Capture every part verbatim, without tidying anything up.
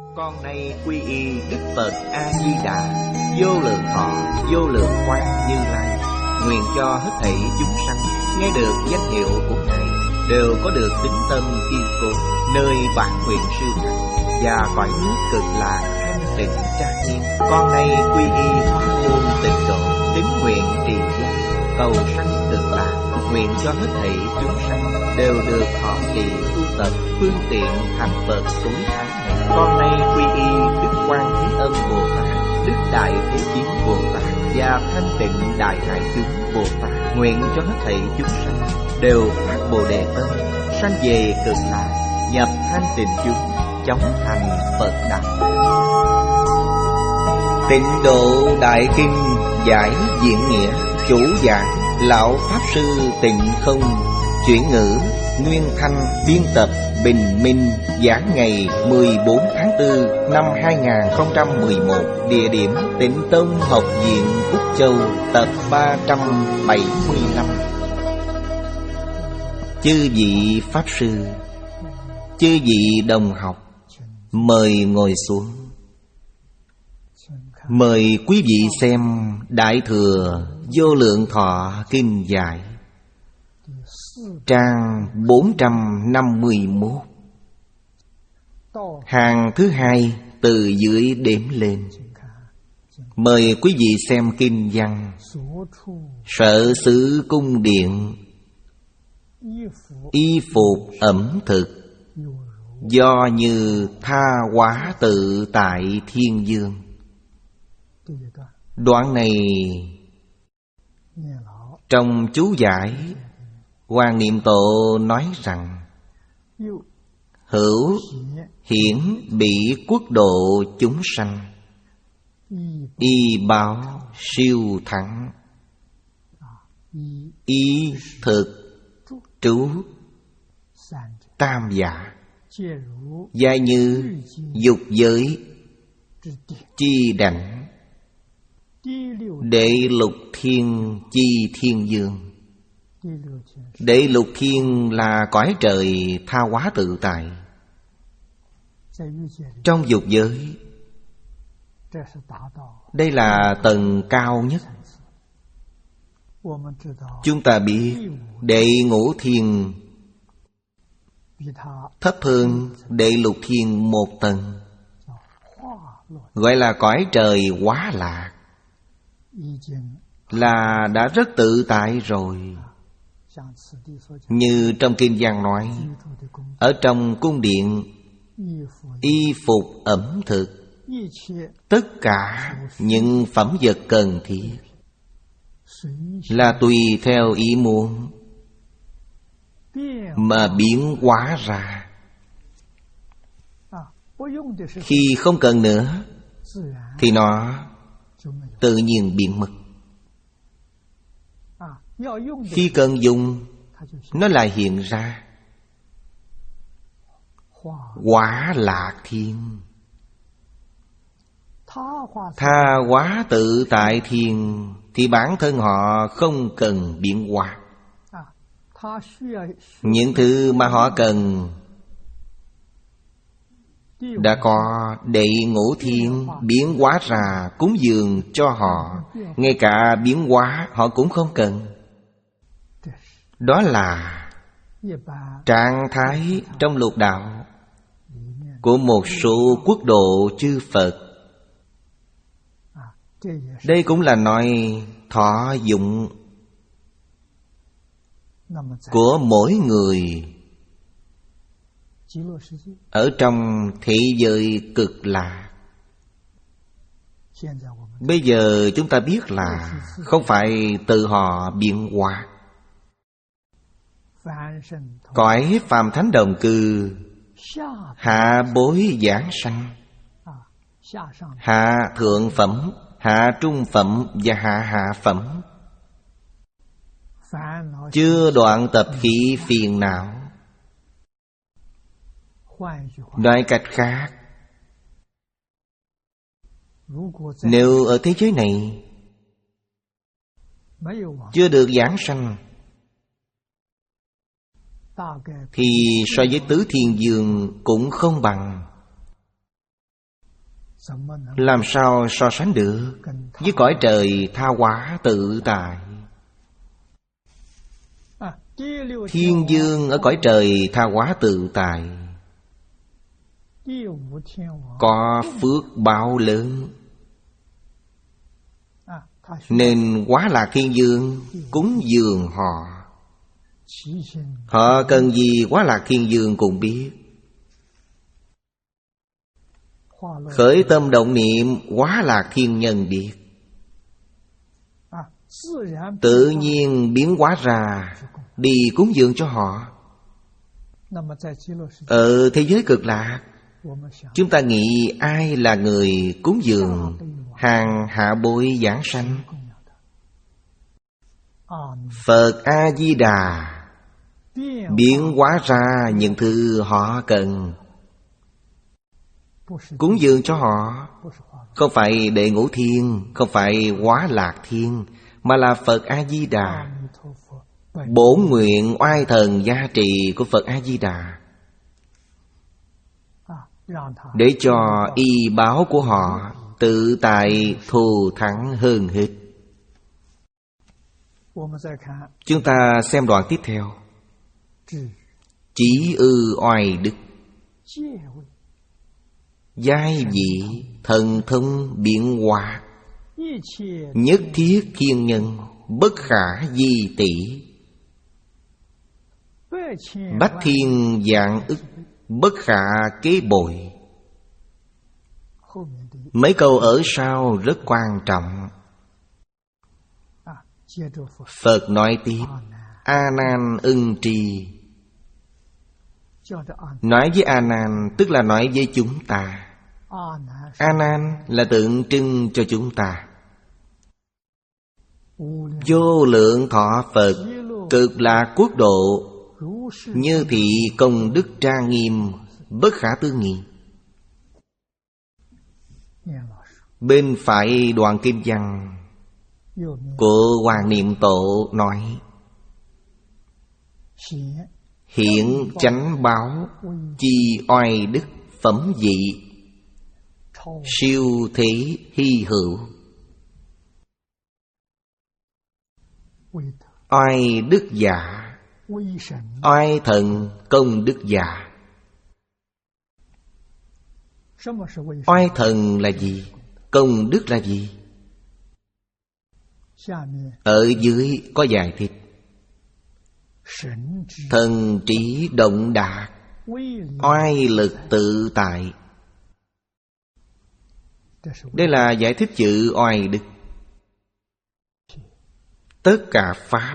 Con nay quy y Đức Phật A Di Đà, vô lượng thọ vô lượng quang Như Lai. Nguyện cho hết thảy chúng sanh nghe được danh hiệu của Ngài đều có được tín tâm kiên cố, nơi bản nguyện siêu thắng và cõi nước cực lạc thanh tịnh trang nghiêm. Con nay quy y pháp môn tịnh độ, tín nguyện trì danh, cầu sanh cực lạc. Nguyện cho hết thảy chúng sanh đều được thọ trì tu tập phương tiện thành Phật tối thắng này. Con nay quy y Đức Quan Thế Âm Bồ Tát, Đức Đại Thế Chí Bồ Tát và Thanh Tịnh Đại Hải Chúng Bồ Tát. Nguyện cho hết thảy chúng sanh đều phát Bồ Đề tâm, sanh về cực lạc, nhập thanh tịnh chúng, chóng thành Phật đạo. Tịnh Độ Đại Kinh giải diễn nghĩa. Chủ giảng Lão Pháp Sư Tịnh Không. Chuyển ngữ Nguyên Thanh. Biên tập Bình Minh. Giảng ngày mười bốn tháng tư năm hai nghìn không trăm mười một. Địa điểm Tịnh Tông Học viện Phúc Châu. Tập ba trăm bảy mươi lăm. Chư vị Pháp Sư, chư vị đồng học, mời ngồi xuống. Mời quý vị xem Đại Thừa Vô Lượng Thọ Kinh Giải, trang bốn trăm năm mươi mốt, hàng thứ hai từ dưới đếm lên. Mời quý vị xem kinh văn. Sở xứ cung điện, y phục ẩm thực, do như tha hóa tự tại thiên dương. Đoạn này trong chú giải, Hoàng Niệm Tổ nói rằng: hữu hiển bị quốc độ chúng sanh, y báo siêu thắng. Y thực trú tam giả, giai như dục giới chi đảnh, đệ lục thiên chi thiên dương. Đệ lục thiên là cõi trời tha hóa tự tại. Trong dục giới, đây là tầng cao nhất. Chúng ta biết đệ ngũ thiên thấp hơn đệ lục thiên một tầng, gọi là cõi trời hóa lạc, là đã rất tự tại rồi. Như trong kinh văn nói, ở trong cung điện, y phục ẩm thực, tất cả những phẩm vật cần thiết là tùy theo ý muốn mà biến hóa ra. Khi không cần nữa thì nó tự nhiên biến mất. Khi cần dùng, nó lại hiện ra. Hóa lạc thiên, tha hóa tự tại thiên, thì bản thân họ không cần biến hóa. Những thứ mà họ cần đã có đệ ngũ thiên biến hóa ra cúng dường cho họ. Ngay cả biến hóa họ cũng không cần. Đó là trạng thái trong lục đạo của một số quốc độ chư Phật. Đây cũng là nói thọ dụng của mỗi người ở trong thế giới cực lạc. Bây giờ chúng ta biết là không phải tự họ biến hóa. Cõi phàm thánh đồng cư, hạ bối giảng sanh, hạ thượng phẩm, hạ trung phẩm và hạ hạ phẩm, chưa đoạn tập khí phiền não. Nói cách khác, nếu ở thế giới này chưa được giảng sanh, thì so với tứ thiên dương cũng không bằng. làm sao so sánh được với cõi trời tha hóa tự tại. Thiên dương ở cõi trời tha hóa tự tại có phước báo lớn, nên Quá Lạc Thiên Dương cúng dường họ. Họ cần gì Quá Lạc Thiên Dương cũng biết. Khởi tâm động niệm Quá Lạc Thiên Nhân biết, tự nhiên biến hóa ra đi cúng dường cho họ. Ở thế giới Cực Lạc, chúng ta nghĩ ai là người cúng dường hàng hạ bối giảng sanh? Phật A-di-đà biến hóa ra những thứ họ cần, cúng dường cho họ. Không phải Đệ Ngũ Thiên, không phải Quá Lạc Thiên, mà là Phật A-di-đà. Bổn nguyện oai thần gia trì của Phật A-di-đà, để cho y báo của họ tự tại thù thắng hơn hết. Chúng ta xem đoạn tiếp theo. Chí ư oai đức, giai vị thần thông biến hóa, nhất thiết thiên nhân, bất khả di tỷ. Bách thiên vạn ức, bất khả kế bội. Mấy câu ở sau rất quan trọng. Phật nói tiếp: A Nan ưng trì. Nói với A Nan tức là nói với chúng ta. A Nan là tượng trưng cho chúng ta. Vô lượng thọ Phật, Cực Lạc quốc độ, như thị công đức trang nghiêm, bất khả tư nghị. Bên phải đoạn kim văn của Hoàng Niệm Tổ nói: hiện chánh báo, chi oai đức phẩm vị, siêu thế hy hữu. Oai đức giả, oai thần công đức giả. Oai thần là gì? Công đức là gì? Ở dưới có giải thích. Thần trí động đạt, oai lực tự tại. Đây là giải thích chữ oai đức. Tất cả pháp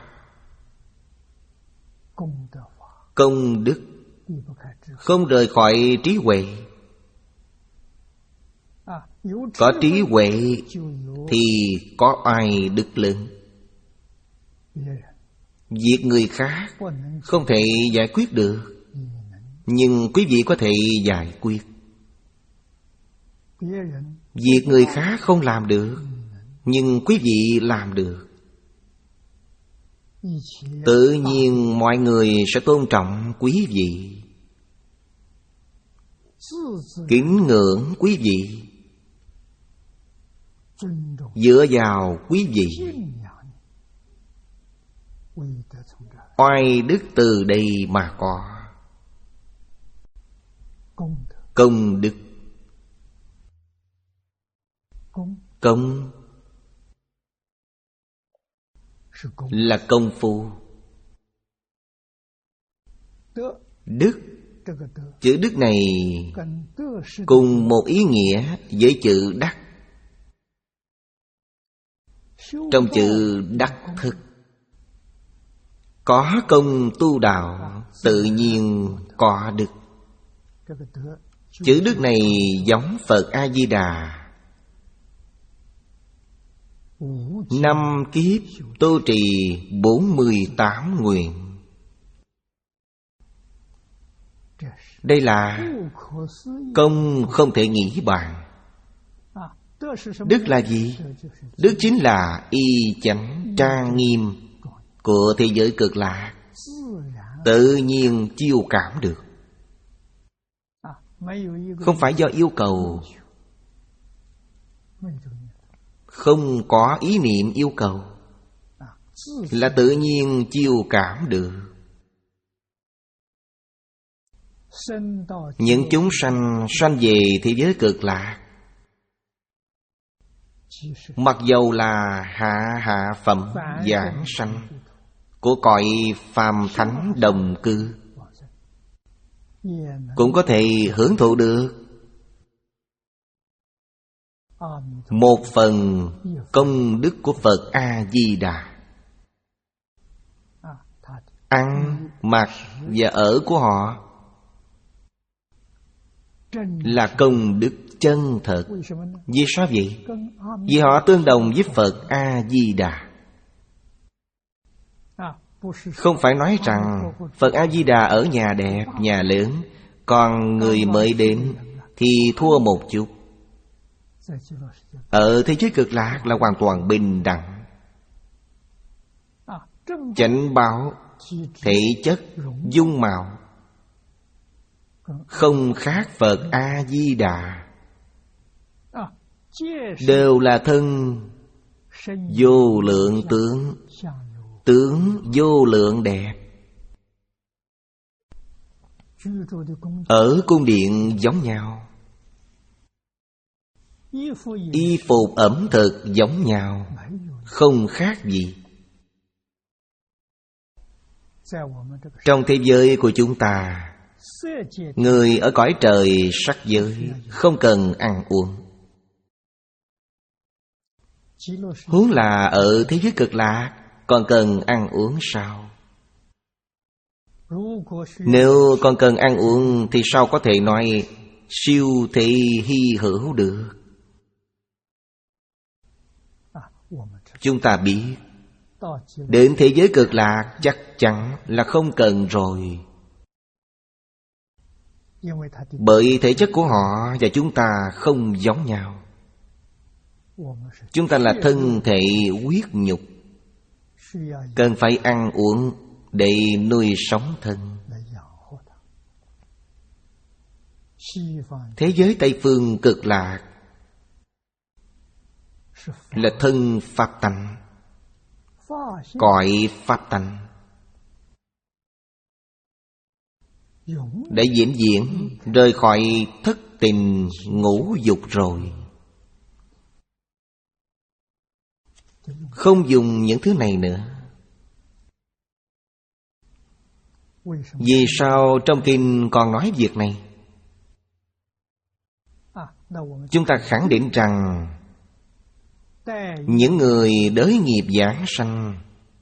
công đức không rời khỏi trí huệ. Có trí huệ thì có oai đức lớn. Việc người khác không thể giải quyết được, nhưng quý vị có thể giải quyết. Việc người khác không làm được, nhưng quý vị làm được. Tự nhiên mọi người sẽ tôn trọng quý vị, kính ngưỡng quý vị, dựa vào quý vị. Oai đức từ đây mà có. Công đức. Công là công phu. Đức, chữ đức này cùng một ý nghĩa với chữ đắc. Trong chữ đắc thức, có công tu đạo, tự nhiên có đức. Chữ đức này giống Phật A-di-đà. Năm kiếp tu trì bốn mươi tám nguyện. Đây là công không thể nghĩ bàn. Đức là gì? Đức chính là y chánh trang nghiêm của thế giới Cực Lạc, tự nhiên chiêu cảm được. Không phải do yêu cầu, không có ý niệm yêu cầu, là tự nhiên chiêu cảm được. Những chúng sanh sanh về thế giới cực lạc, mặc dầu là hạ hạ phẩm giảng sanh của cõi phàm thánh đồng cư, cũng có thể hưởng thụ được một phần công đức của Phật A-di-đà. Ăn, mặc và ở của họ là công đức chân thật. Vì sao vậy? Vì họ tương đồng với Phật A-di-đà. Không phải nói rằng Phật A-di-đà ở nhà đẹp, nhà lớn, còn người mới đến thì thua một chút. Ở thế giới cực lạc là hoàn toàn bình đẳng. Chánh báo, thể chất, dung mạo không khác Phật A-di-đà, đều là thân vô lượng tướng, tướng vô lượng đẹp. Ở cung điện giống nhau, y phục ẩm thực giống nhau, không khác gì. Trong thế giới của chúng ta, người ở cõi trời sắc giới không cần ăn uống. Huống là ở thế giới cực lạc còn cần ăn uống sao? Nếu còn cần ăn uống thì sao có thể nói siêu thị hy hữu được? Chúng ta biết đến thế giới cực lạc chắc chắn là không cần rồi. Bởi thể chất của họ và chúng ta không giống nhau. Chúng ta là thân thể huyết nhục, cần phải ăn uống để nuôi sống thân. Thế giới Tây Phương cực lạc là thân pháp tánh, cõi pháp tánh, để vĩnh viễn rời khỏi thất tình ngũ dục rồi. Không dùng những thứ này nữa. Vì sao trong kinh còn nói việc này? Chúng ta khẳng định rằng những người đới nghiệp giảng sanh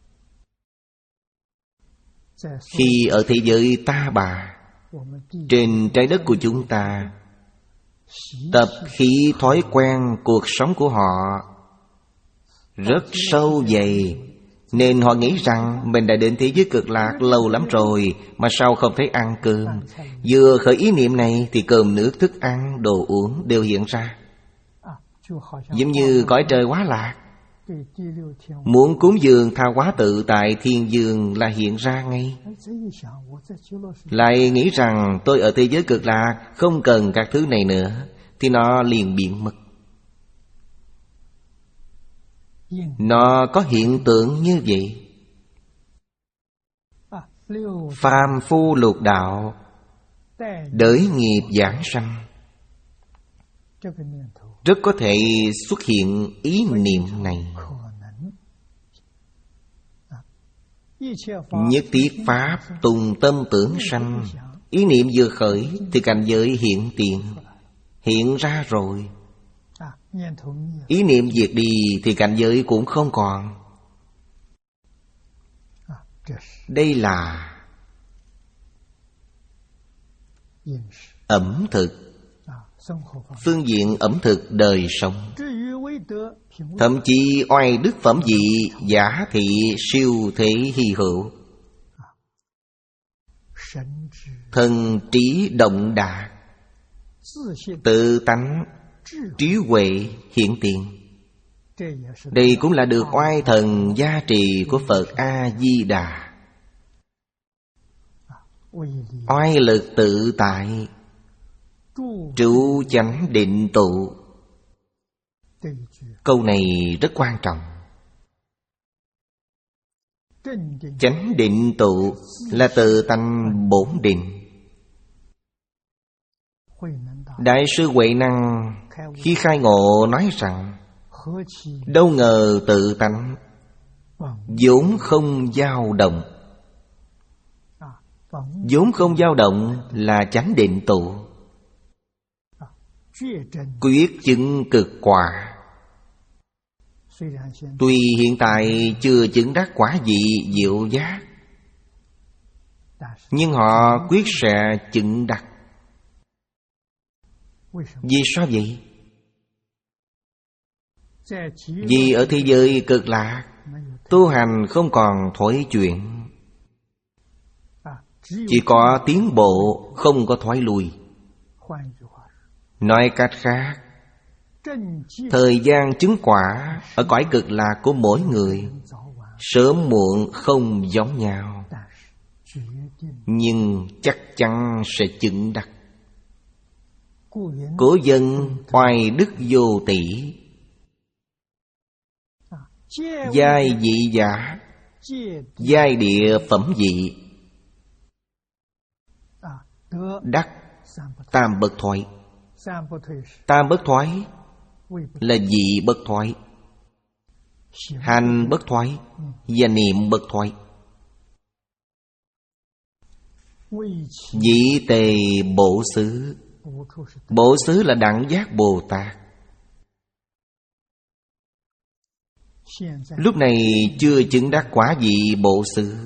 khi ở thế giới ta bà, trên trái đất của chúng ta, tập khí thói quen cuộc sống của họ rất sâu dày, nên họ nghĩ rằng mình đã đến thế giới cực lạc lâu lắm rồi mà sao không thấy ăn cơm. Vừa khởi ý niệm này thì cơm nước thức ăn đồ uống đều hiện ra. Giống như cõi trời Hóa Lạc, muốn cúng dường tha hóa tự tại thiên dương là hiện ra ngay. Lại nghĩ rằng tôi ở thế giới cực lạc không cần các thứ này nữa thì nó liền biến mất. Nó có hiện tượng như vậy. Phàm phu lục đạo, đới nghiệp giảng sanh, rất có thể xuất hiện ý niệm này. Nhất thiết pháp tùng tâm tưởng sanh, ý niệm vừa khởi thì cảnh giới hiện tiền, hiện ra rồi. Ý niệm diệt đi thì cảnh giới cũng không còn. Đây là ẩm thực, phương diện ẩm thực đời sống. Thậm chí oai đức phẩm vị, giả thị siêu thế hy hữu, thần trí động đạt, tự tánh trí huệ hiện tiền. Đây cũng là được oai thần gia trì của Phật A-di-đà. Oai lực tự tại, trụ chánh định tụ, Câu này rất quan trọng. Chánh định tụ là tự tánh bổn định. Đại sư Huệ Năng khi khai ngộ nói rằng: đâu ngờ tự tánh vốn không dao động. Vốn không dao động là chánh định tụ. Quyết chứng cực quả. Tuy hiện tại chưa chứng đắc quả vị diệu giác, nhưng họ quyết sẽ chứng đắc. Vì sao vậy? Vì ở thế giới cực lạc, tu hành không còn thối chuyển, chỉ có tiến bộ, không có thoái lui. Nói cách khác, thời gian chứng quả ở cõi cực lạc của mỗi người sớm muộn không giống nhau, nhưng chắc chắn sẽ chứng đắc. Cổ dân oai đức vô tỷ, giai vị giả, giai địa phẩm vị, đắc tam bất thoái. Tam bất thoái là vị bất thoái, hành bất thoái và niệm bất thoái. Vị tề bổ xứ. Bổ xứ là đẳng giác Bồ Tát. Lúc này chưa chứng đắc quả vị bổ xứ.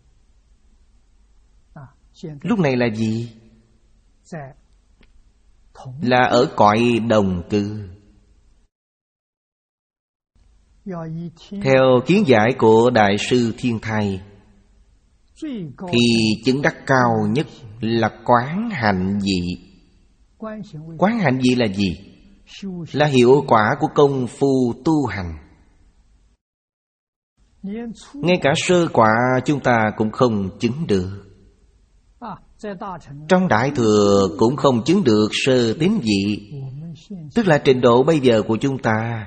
Lúc này là gì? Là ở cõi đồng cư. Theo kiến giải của Đại sư Thiên Thai, thì chứng đắc cao nhất là quán hạnh vị. Quán hạnh vị là gì? Là hiệu quả của công phu tu hành. Ngay cả sơ quả chúng ta cũng không chứng được. Trong Đại Thừa cũng không chứng được sơ tín vị. Tức là trình độ bây giờ của chúng ta,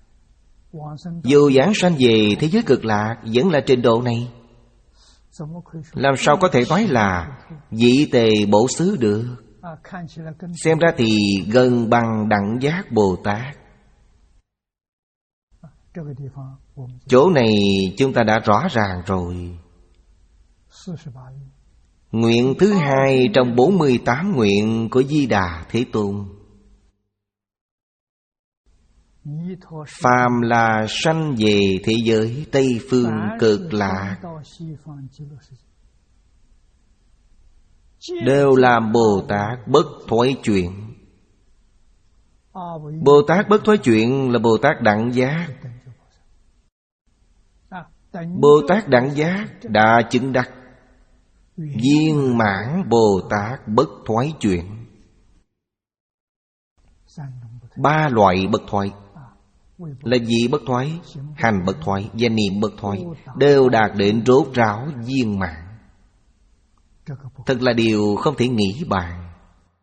dù giảng sanh về thế giới cực lạc vẫn là trình độ này. Làm sao có thể nói là vị tề bổ xứ được? Xem ra thì gần bằng đẳng giác Bồ Tát. Chỗ này chúng ta đã rõ ràng rồi. Nguyện thứ hai trong bốn mươi tám nguyện của Di Đà Thế Tôn: phàm là sanh về thế giới Tây Phương cực lạc, đều làm Bồ Tát bất thoái chuyển. Bồ Tát bất thoái chuyển là Bồ Tát đẳng giác. Bồ Tát đẳng giác đã chứng đắc viên mãn Bồ Tát bất thoái chuyển. Ba loại bất thoái là gì? Bất thoái, hành bất thoái và niệm bất thoái đều đạt đến rốt ráo viên mãn. Thật là điều không thể nghĩ bàn.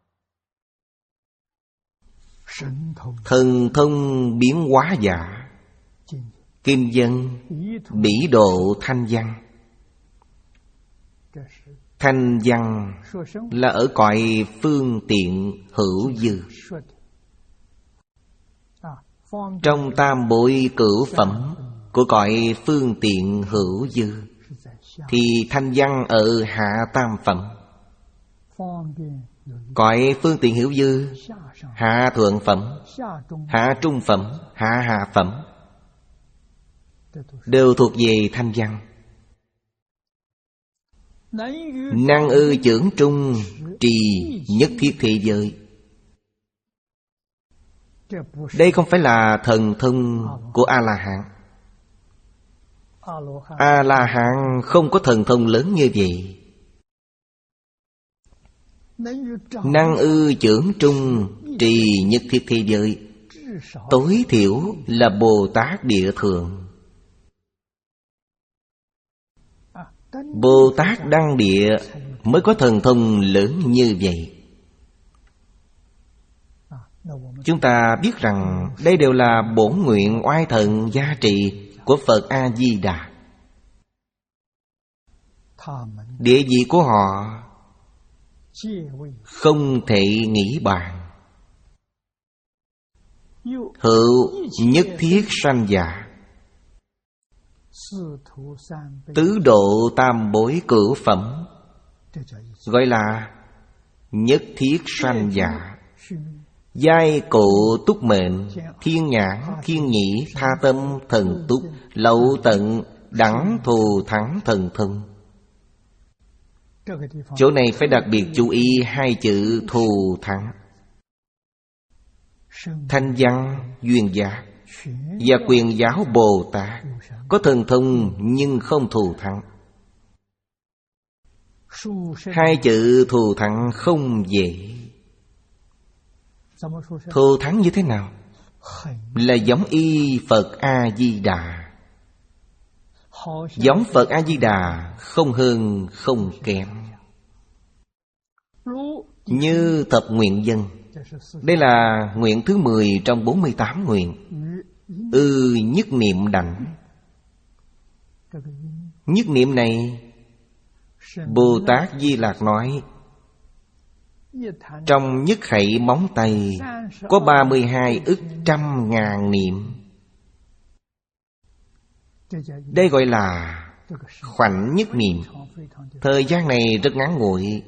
Thần thông biến hóa giả, kim dân, bỉ độ thanh văn. Thanh văn là ở cõi phương tiện hữu dư. Trong tam bội cửu phẩm của cõi phương tiện hữu dư thì thanh văn ở hạ tam phẩm. Cõi phương tiện hữu dư, hạ thượng phẩm, hạ trung phẩm, hạ hạ phẩm đều thuộc về thanh văn. Năng ư chưởng trung, trì nhất thiết thế giới. Đây không phải là thần thông của A-la-hán. A-la-hán không có thần thông lớn như vậy. Năng ư chưởng trung, trì nhất thiết thế giới, tối thiểu là Bồ Tát địa thượng. Bồ Tát đăng địa mới có thần thông lớn như vậy. Chúng ta biết rằng đây đều là bổn nguyện oai thần gia trị của Phật A-di-đà. Địa vị của họ không thể nghĩ bàn. Hữu nhất thiết sanh giả, tứ độ tam bối cửu phẩm, gọi là nhất thiết sanh giả. Giai cụ túc mệnh, thiên nhãn, thiên nhĩ, tha tâm, thần túc, lậu tận, đẳng thù thắng thần thông. Chỗ này phải đặc biệt chú ý hai chữ thù thắng. Thanh văn duyên giác và quyền giáo Bồ Tát có thần thông nhưng không thù thắng. Hai chữ thù thắng không dễ. Thù thắng như thế nào? Là giống y Phật A-di-đà. Giống Phật A-di-đà, không hơn không kém. Như thập nguyện dân. Đây là nguyện thứ mười trong bốn mươi tám nguyện. Ư nhất niệm đảnh. Nhất niệm này Bồ Tát Di Lạc nói, trong nhất khẩy móng tay có ba mươi hai ức trăm ngàn niệm. Đây gọi là khoảnh nhất niệm. Thời gian này rất ngắn ngủi.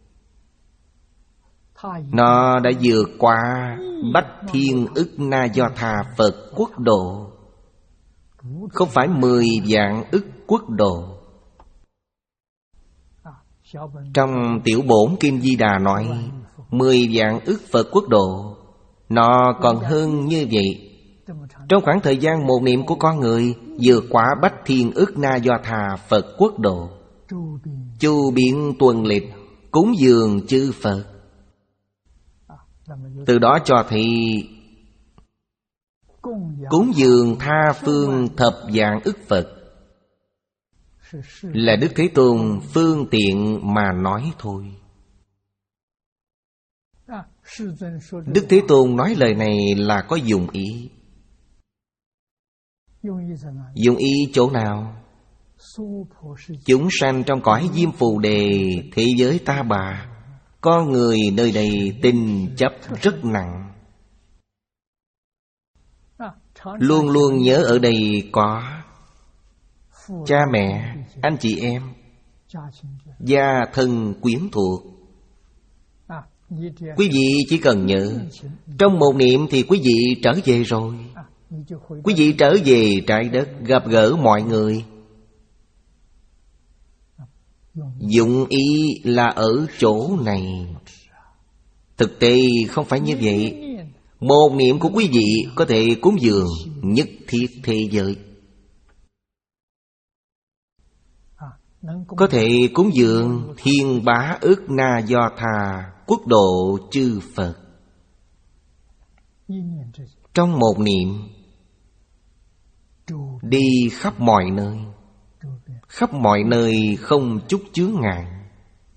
Nó đã vượt qua bách thiên ức na do tha Phật quốc độ. Không phải mười vạn ức quốc độ. Trong tiểu bổn Kim Di Đà nói mười vạn ức Phật quốc độ. Nó còn hơn như vậy. Trong khoảng thời gian một niệm của con người vượt qua bách thiên ức na do tha Phật quốc độ. Chu biện tuần lịch, cúng dường chư Phật. Từ đó cho thấy cúng dường tha phương thập vạn ức Phật là Đức Thế Tôn phương tiện mà nói thôi. Đức Thế Tôn nói lời này là có dụng ý. Dụng ý chỗ nào? Chúng sanh trong cõi Diêm Phù Đề, thế giới Ta Bà, con người nơi đây tình chấp rất nặng. Luôn luôn nhớ ở đây có cha mẹ, anh chị em, gia thân quyến thuộc. Quý vị chỉ cần nhớ, trong một niệm thì quý vị trở về rồi. Quý vị trở về trái đất, gặp gỡ mọi người. Dụng ý là ở chỗ này. Thực tế không phải như vậy. Một niệm của quý vị có thể cúng dường nhất thiết thế giới. Có thể cúng dường thiên bá ức na do tha quốc độ chư Phật. Trong một niệm đi khắp mọi nơi. Khắp mọi nơi không chút chướng ngại.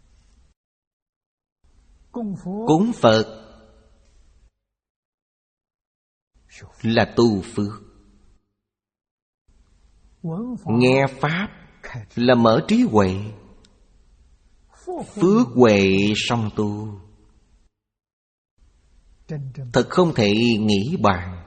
Cúng Phật là tu phước. Nghe Pháp là mở trí huệ. Phước huệ song tu. Thật không thể nghĩ bàn.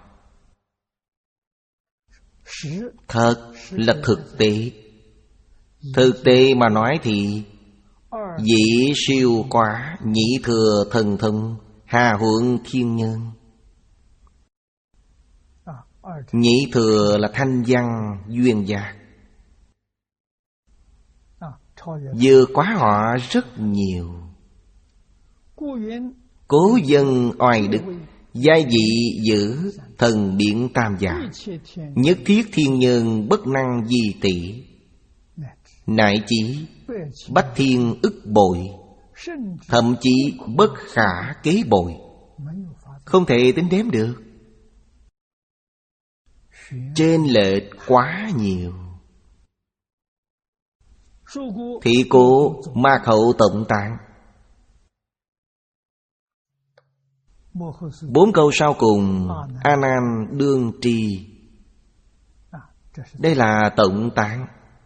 Thật là thực tế. Thực tế mà nói thì dĩ siêu quá, nhị thừa thần thông, hà huận thiên nhân. Nhị thừa là thanh văn duyên giác, vượt quá họ rất nhiều. Cố dân oai đức, giai vị giữ thần biện tam giả, nhất thiết thiên nhân bất năng di tỷ, nại chí bách thiên ức bội, thậm chí bất khả kế bội, không thể tính đếm được. Trên lệch quá nhiều. Thị cố ma khẩu tụng tạng. Bốn câu sau cùng A Nan đương tri. Đây là tổng tán.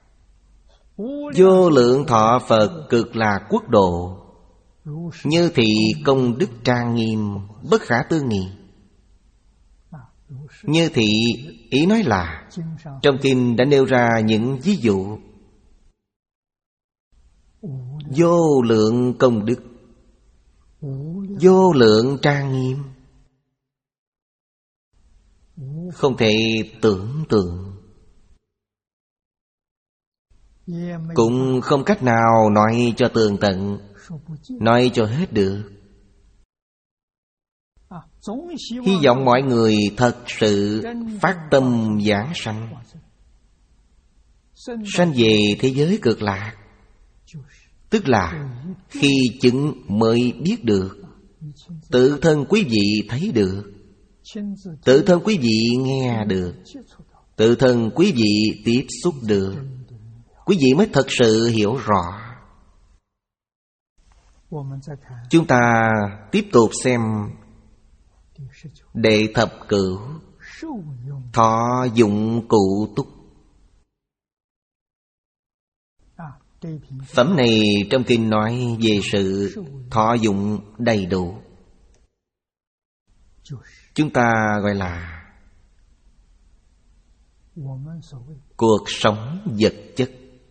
Vô lượng thọ Phật cực lạc quốc độ, như thị công đức trang nghiêm, bất khả tư nghị. Như thị ý nói là trong kinh đã nêu ra những ví dụ. Vô lượng công đức, vô lượng trang nghiêm, không thể tưởng tượng, cũng không cách nào nói cho tường tận, nói cho hết được. Hy vọng mọi người thật sự phát tâm giảng sanh, sanh về thế giới cực lạc. Tức là khi chứng mới biết được, tự thân quý vị thấy được, tự thân quý vị nghe được, tự thân quý vị tiếp xúc được, quý vị mới thật sự hiểu rõ. Chúng ta tiếp tục xem đệ thập cửu, thọ dụng cụ túc. Phẩm này trong kinh nói về sự thọ dụng đầy đủ. Chúng ta gọi là cuộc sống vật chất,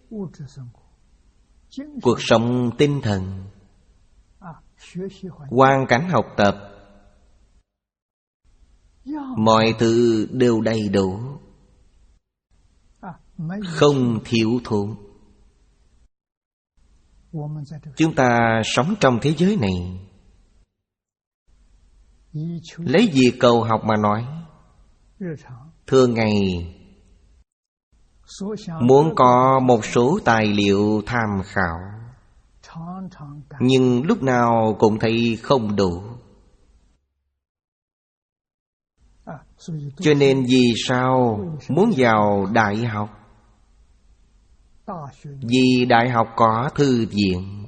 cuộc sống tinh thần, hoàn cảnh học tập, mọi thứ đều đầy đủ, không thiếu thốn. Chúng ta sống trong thế giới này, lấy việc cầu học mà nói, thường ngày muốn có một số tài liệu tham khảo, nhưng lúc nào cũng thấy không đủ. Cho nên vì sao muốn vào đại học? Vì đại học có thư viện.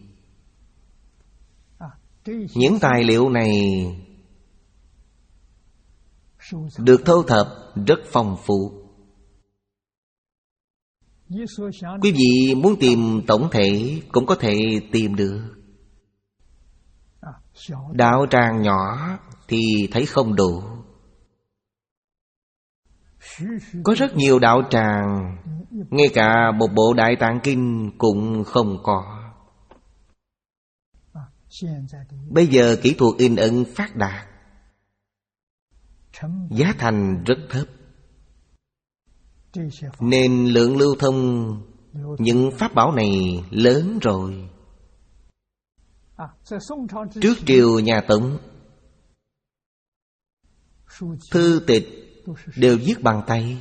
Những tài liệu này được thu thập rất phong phú. Quý vị muốn tìm tổng thể cũng có thể tìm được. Đạo tràng nhỏ thì thấy không đủ. Có rất nhiều đạo tràng, ngay cả một bộ Đại Tạng Kinh cũng không có. Bây giờ kỹ thuật in ấn phát đạt, giá thành rất thấp, nên lượng lưu thông những pháp bảo này lớn rồi. Trước triều nhà Tống, thư tịch đều viết bằng tay.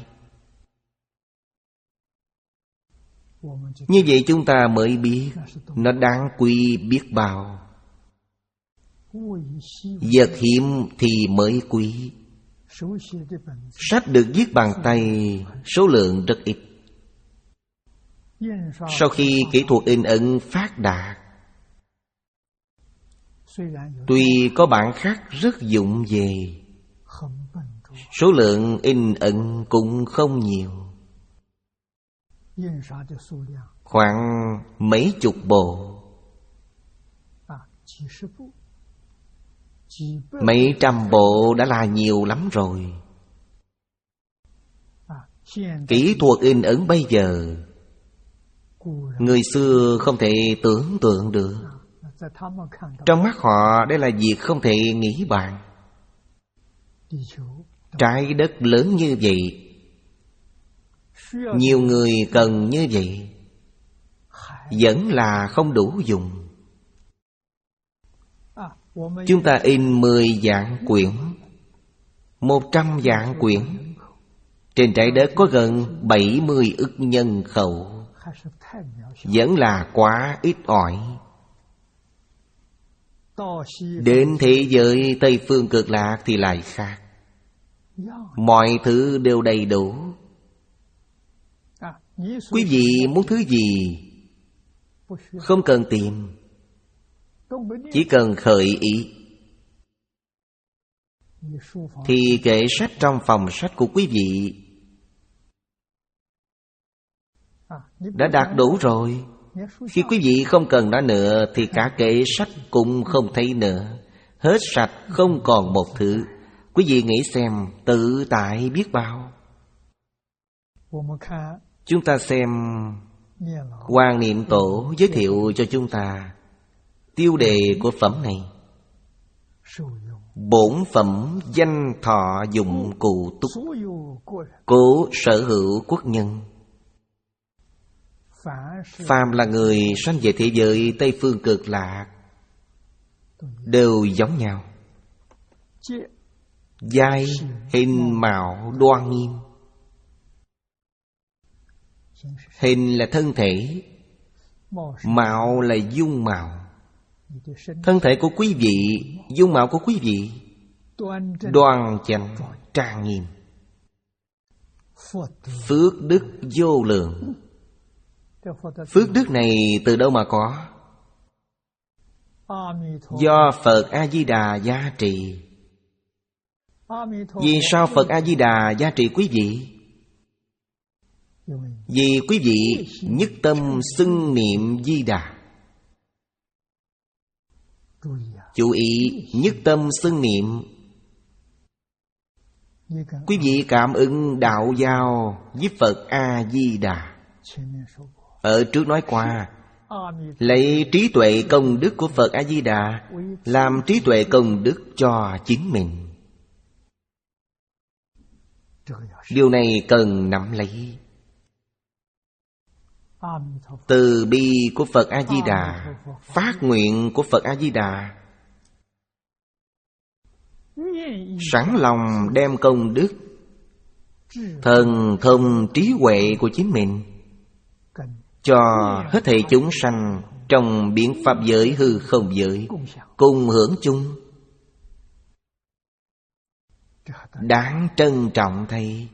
Như vậy chúng ta mới biết nó đáng quý biết bao. Vật hiếm thì mới quý. Sách được viết bằng tay số lượng rất ít. Sau khi kỹ thuật in ấn phát đạt, tuy có bản khác rất vụng về, số lượng in ấn cũng không nhiều, khoảng mấy chục bộ, mấy trăm bộ đã là nhiều lắm rồi. Kỹ thuật in ấn bây giờ người xưa không thể tưởng tượng được. Trong mắt họ đây là việc không thể nghĩ bàn. Trái đất lớn như vậy, nhiều người cần như vậy, vẫn là không đủ dùng. Chúng ta in mười vạn quyển, một trăm vạn quyển. Trên trái đất có gần bảy mươi ức nhân khẩu, vẫn là quá ít ỏi. Đến thế giới Tây Phương Cực Lạc thì lại khác. Mọi thứ đều đầy đủ. Quý vị muốn thứ gì không cần tìm, chỉ cần khởi ý. thì kệ sách trong phòng sách của quý vị đã đạt đủ rồi. Khi quý vị không cần nó nữa thì cả kệ sách cũng không thấy nữa. Hết sạch không còn một thứ. Quý vị nghĩ xem, tự tại biết bao. Chúng ta xem Hoàng Niệm Tổ giới thiệu cho chúng ta tiêu đề của phẩm này: bổn phẩm danh thọ dụng cụ túc, cố sở hữu quốc nhân. Phàm là người sanh về thế giới Tây Phương Cực Lạc đều giống nhau, giai hình mạo đoan nghiêm. Hình là thân thể, mạo là dung mạo. Thân thể của quý vị, dung mạo của quý vị đoan chánh trang nghiêm. Phước đức vô lượng. Phước đức này từ đâu mà có? Do Phật A-di-đà gia trì. Vì sao Phật A-di-đà gia trì quý vị? Vì quý vị nhất tâm xưng niệm Di Đà. Chú ý, nhất tâm xưng niệm. Quý vị cảm ứng đạo giao với Phật A-di-đà. Ở trước nói qua, lấy trí tuệ công đức của Phật A-di-đà làm trí tuệ công đức cho chính mình. Điều này cần nắm lấy. Từ bi của Phật A-di-đà, phát nguyện của Phật A-di-đà, sẵn lòng đem công đức, thần thông trí huệ của chính mình cho hết thảy chúng sanh trong biến pháp giới hư không giới cùng hưởng chung. Đáng trân trọng thay,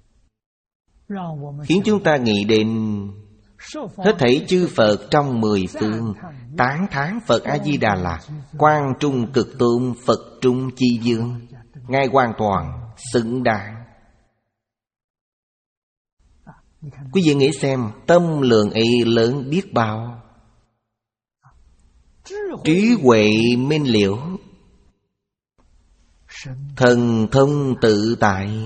khiến chúng ta nghĩ đến hết thảy chư Phật trong mười phương tán thán Phật A-di-đà là Quang Trung Cực Tôn Phật Trung Chi Dương. Ngài hoàn toàn xứng đáng. Quý vị nghĩ xem, tâm lượng ấy lớn biết bao. Trí huệ minh liễu, thần thông tự tại.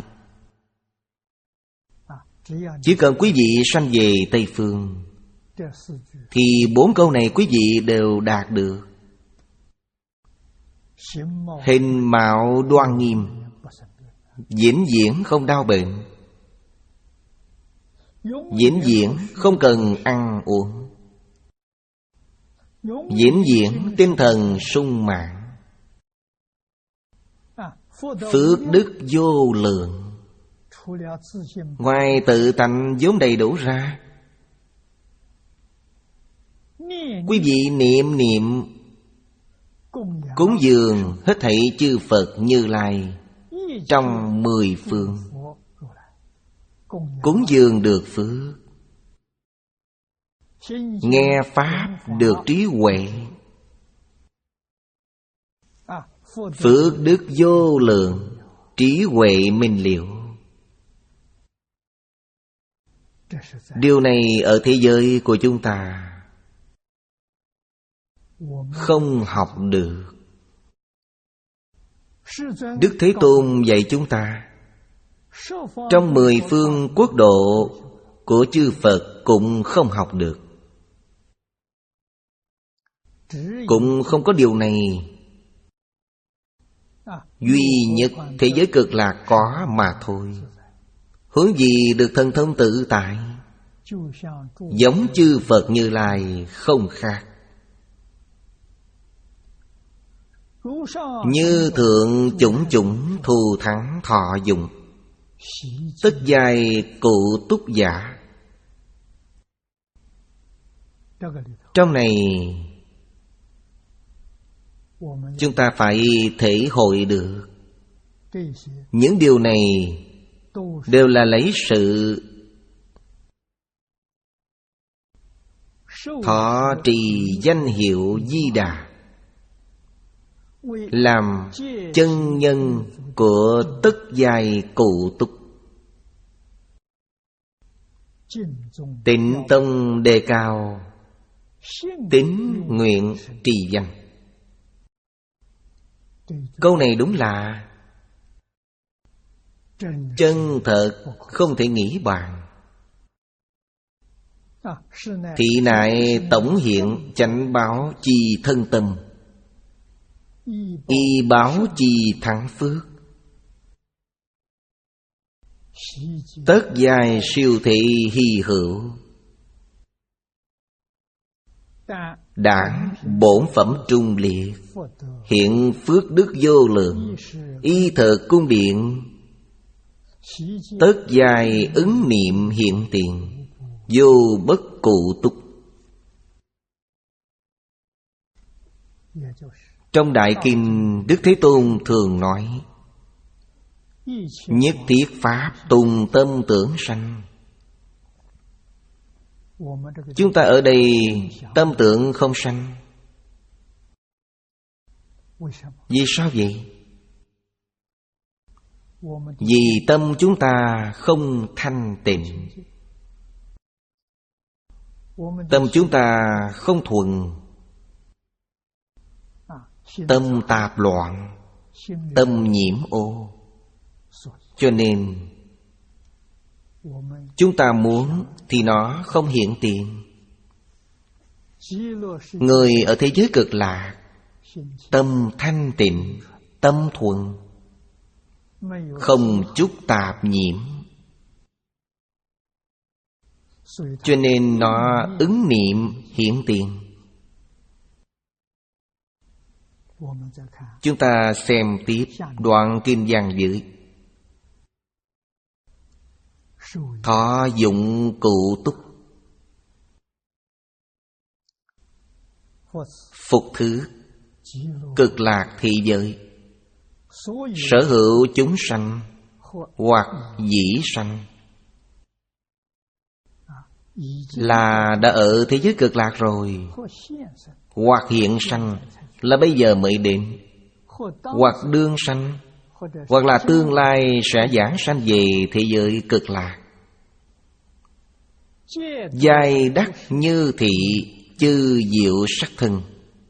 Chỉ cần quý vị sanh về Tây Phương thì bốn câu này quý vị đều đạt được. Hình mạo đoan nghiêm, vĩnh viễn không đau bệnh, vĩnh viễn không cần ăn uống, vĩnh viễn tinh thần sung mãn. Phước đức vô lượng. Ngoài tự tánh vốn đầy đủ ra, quý vị niệm niệm cúng dường hết thảy chư Phật Như Lai trong mười phương, cúng dường được phước, nghe pháp được trí huệ. Phước đức vô lượng, trí huệ minh liễu. Điều này ở thế giới của chúng ta không học được. Đức Thế Tôn dạy chúng ta, trong mười phương quốc độ của chư Phật cũng không học được. Cũng không có điều này. Duy nhất thế giới Cực Lạc có mà thôi. Hướng gì được thần thông tự tại, giống chư Phật Như Lai không khác. Như thượng chủng chủng thù thắng thọ dụng, tất giai cụ túc giả. Trong này chúng ta phải thể hội được. Những điều này đều là lấy sự thọ trì danh hiệu Di Đà, làm chân nhân của tất giai cụ túc. Tịnh Tông đề cao tín nguyện trì danh. Câu này đúng là chân thật, không thể nghĩ bàn. Thị nại tổng hiện chánh báo chi thân tâm, y báo chi thắng phước. Tất giai siêu thị hy hữu, đảng bổn phẩm trung liệt. Hiện phước đức vô lượng, y thờ cung điện. Tất giai ứng niệm hiện tiền, vô bất cụ túc. Trong Đại Kinh, Đức Thế Tôn thường nói: nhất thiết pháp tùng tâm tưởng sanh. Chúng ta ở đây tâm tưởng không sanh. Vì sao vậy? Vì tâm chúng ta không thanh tịnh, tâm chúng ta không thuần, tâm tạp loạn, tâm nhiễm ô. Cho nên chúng ta muốn thì nó không hiện tiền. Người ở thế giới cực lạc, tâm thanh tịnh, tâm thuần, không chút tạp nhiễm, cho nên nó ứng niệm hiện tiền. Chúng ta xem tiếp đoạn kinh văn dưới. Thọ dụng cụ túc, phục thứ cực lạc thị giới. Sở hữu chúng sanh hoặc dĩ sanh, là đã ở thế giới cực lạc rồi. Hoặc hiện sanh, là bây giờ mới đến. Hoặc đương sanh, hoặc là tương lai sẽ giảng sanh về thế giới cực lạc. Giai đắc như thị chư diệu sắc thân,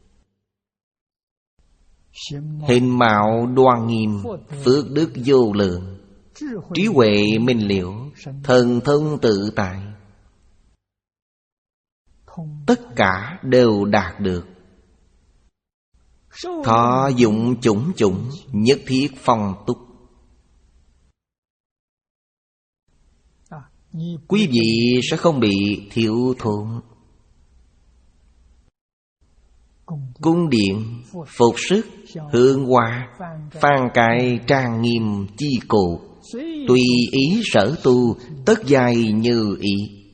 hình mạo đoan nghiêm, phước đức vô lượng, trí huệ minh liễu, thần thông tự tại. Tất cả đều đạt được. Thọ dụng chủng chủng, nhất thiết phong túc. Quý vị sẽ không bị thiếu thốn. Cung điện, phục sức, hương hoa, phan cài trang nghiêm chi cụ, tùy ý sở tu, tất giai như ý.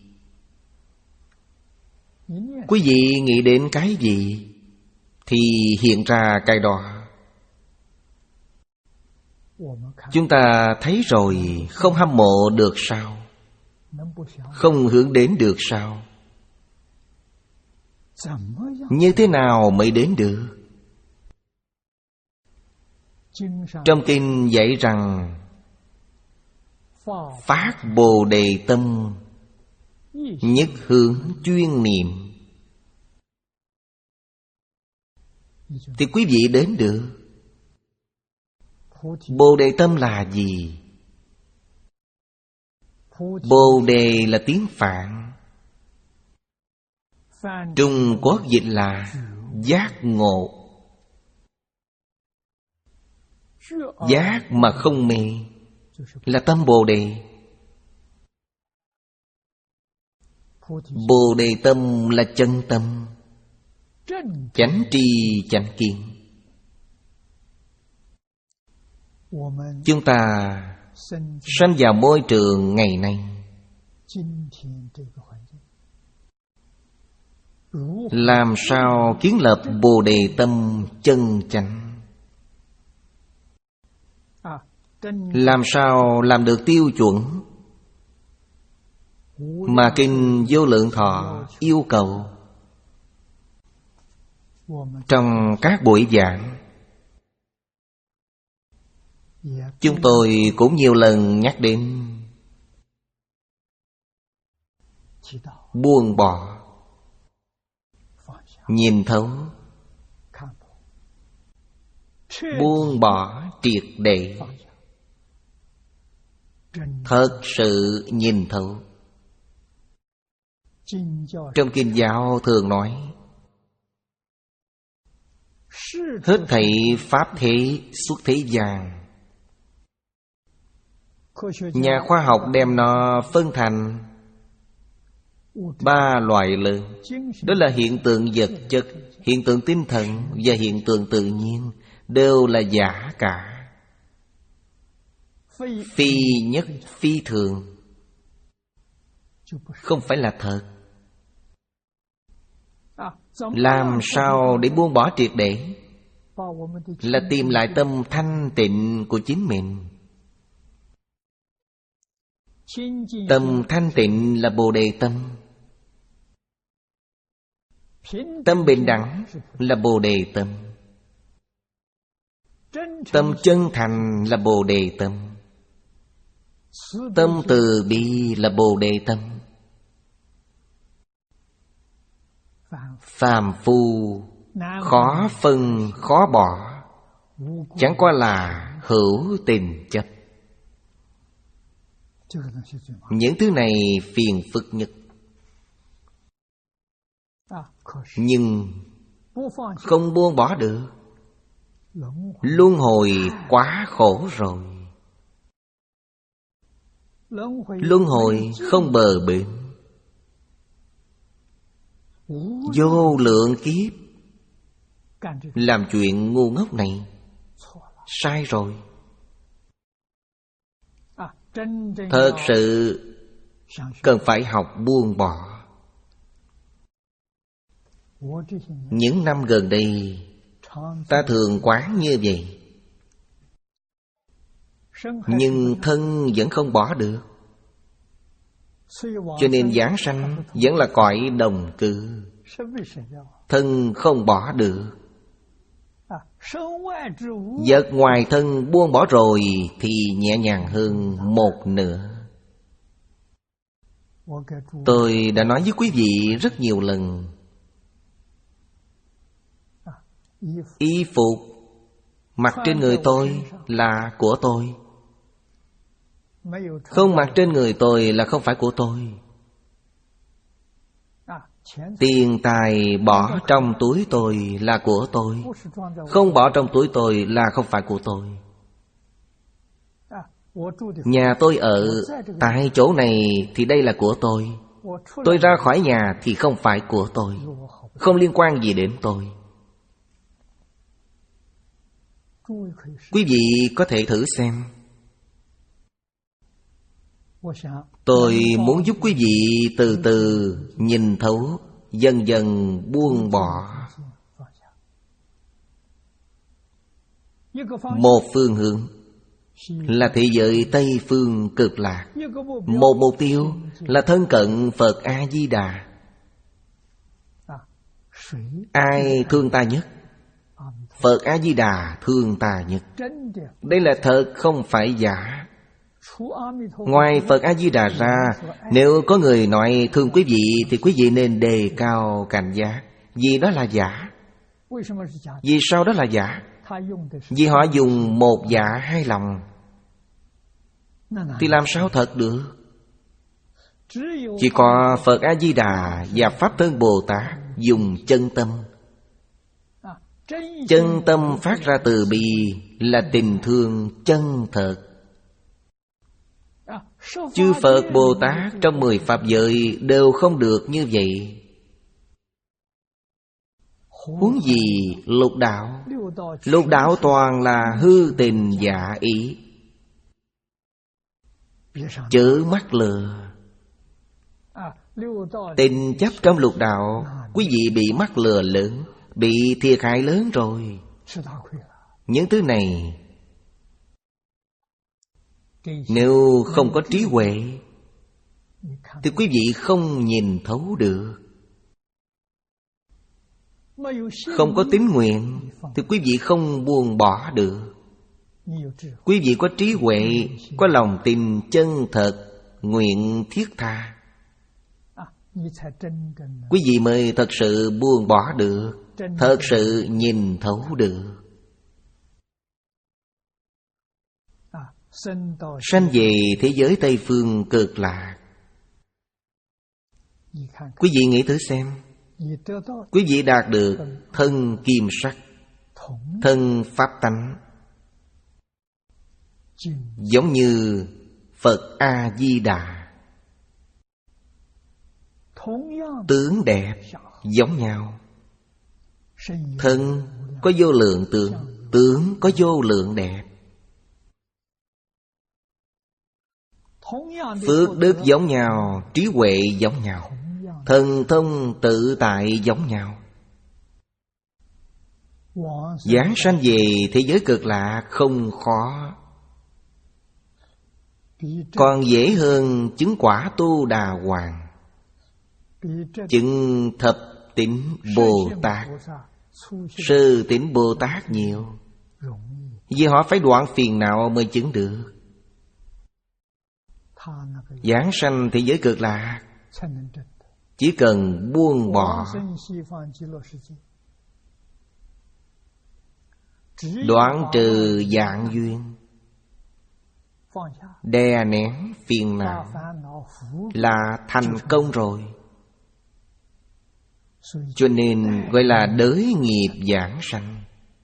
Quý vị nghĩ đến cái gì thì hiện ra cái đó. Chúng ta thấy rồi, không hâm mộ được sao? Không hướng đến được sao? Như thế nào mới đến được? Trong kinh dạy rằng phát Bồ Đề tâm, nhất hướng chuyên niệm, thì quý vị đến được. Bồ Đề tâm là gì? Bồ Đề là tiếng Phạn, Trung Quốc dịch là giác ngộ. Giác mà không mê là tâm Bồ Đề. Bồ Đề tâm là chân tâm, chánh tri chánh kiến. Chúng ta sanh vào môi trường ngày nay, làm sao kiến lập Bồ Đề tâm chân chánh? Làm sao làm được tiêu chuẩn mà Kinh Vô Lượng Thọ yêu cầu? Trong các buổi giảng, Chúng tôi cũng nhiều lần nhắc đến buông bỏ, nhìn thấu, buông bỏ triệt để, thật sự nhìn thấu. Trong kinh giáo thường nói hết thảy pháp thế xuất thế gian. Nhà khoa học đem nó phân thành ba loại lớn. Đó là hiện tượng vật chất, hiện tượng tinh thần và hiện tượng tự nhiên. Đều là giả cả, phi nhất phi thường, không phải là thật. Làm sao để buông bỏ triệt để? Là tìm lại tâm thanh tịnh của chính mình. Tâm thanh tịnh là Bồ Đề tâm. Tâm bình đẳng là Bồ Đề tâm. Tâm chân thành là Bồ Đề tâm. Tâm từ bi là Bồ Đề tâm. Phàm phu khó phân khó bỏ, chẳng qua là hữu tình chấp. Những thứ này phiền phức nhất. Nhưng không buông bỏ được. Luân hồi quá khổ rồi. Luân hồi không bờ bến. Vô lượng kiếp làm chuyện ngu ngốc này, sai rồi. Thật sự cần phải học buông bỏ. Những năm gần đây ta thường quán như vậy, nhưng thân vẫn không bỏ được. Cho nên giáng sanh vẫn là cõi đồng cư. Thân không bỏ được. Vật ngoài thân buông bỏ rồi thì nhẹ nhàng hơn một nửa. Tôi đã nói với quý vị rất nhiều lần. Y phục mặc trên người tôi là của tôi. Không mặc trên người tôi là không phải của tôi. Tiền tài bỏ trong túi tôi là của tôi. Không bỏ trong túi tôi là không phải của tôi. Nhà tôi ở tại chỗ này thì đây là của tôi. Tôi ra khỏi nhà thì không phải của tôi. Không liên quan gì đến tôi. Quý vị có thể thử xem. Tôi muốn giúp quý vị từ từ nhìn thấu, dần dần buông bỏ. Một phương hướng là thế giới Tây phương cực lạc. Một mục tiêu là thân cận Phật A-di-đà. Ai thương ta nhất? Phật A-di-đà thương ta nhất. Đây là thật, không phải giả. Ngoài Phật A-di-đà ra, nếu có người nói thương quý vị thì quý vị nên đề cao cảnh giác. Vì đó là giả. Vì sao đó là giả? Vì họ dùng một dạ hai lòng. Thì làm sao thật được? Chỉ có Phật A-di-đà và Pháp Thân Bồ Tát dùng chân tâm. Chân tâm phát ra từ bi là tình thương chân thật. Chư Phật Bồ Tát trong mười Pháp giới đều không được như vậy. Huống gì lục đạo? Lục đạo toàn là hư tình giả ý, chớ mắc lừa. Tình chấp trong lục đạo, quý vị bị mắc lừa lớn, bị thiệt hại lớn rồi. Những thứ này nếu không có trí huệ thì quý vị không nhìn thấu được. Không có tín nguyện thì quý vị không buông bỏ được. Quý vị có trí huệ, có lòng tin chân thật, nguyện thiết tha, quý vị mới thật sự buông bỏ được, thật sự nhìn thấu được. Sanh về thế giới Tây Phương Cực Lạc. Quý vị nghĩ thử xem, quý vị đạt được thân kim sắc, thân pháp tánh, giống như Phật A-di-đà, tướng đẹp giống nhau. Thân có vô lượng tướng, tướng có vô lượng đẹp. Phước đức giống nhau, trí huệ giống nhau, thần thông tự tại giống nhau. Giáng sanh về thế giới Cực Lạc không khó, còn dễ hơn chứng quả Tu Đà Hoàng, chứng Thập Tín Bồ Tát, Sư Tín Bồ Tát nhiều. Vì họ phải đoạn phiền não mới chứng được. Giáng sanh thế giới Cực Lạc chỉ cần buông bỏ, đoạn trừ dạng duyên, đè nén phiền não là thành công rồi. Cho nên gọi là đới nghiệp giảng sanh.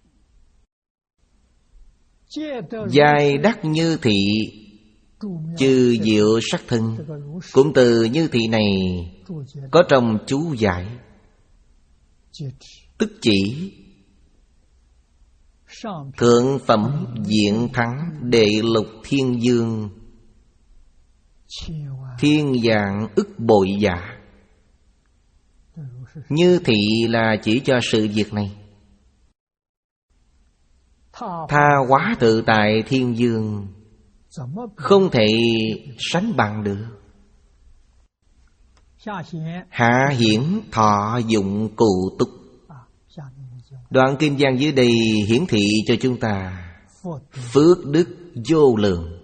Giai đắc như thị, chư diệu sắc thân. Cũng từ như thị này có trong chú giải, tức chỉ thượng phẩm diện thắng đệ lục thiên dương, thiên dạng ức bội giả. Như thị là chỉ cho sự việc này. Tha hóa tự tại thiên dương không thể sánh bằng được. Hạ hiển thọ dụng cụ túc. Đoạn kinh văn dưới đây hiển thị cho chúng ta phước đức vô lượng.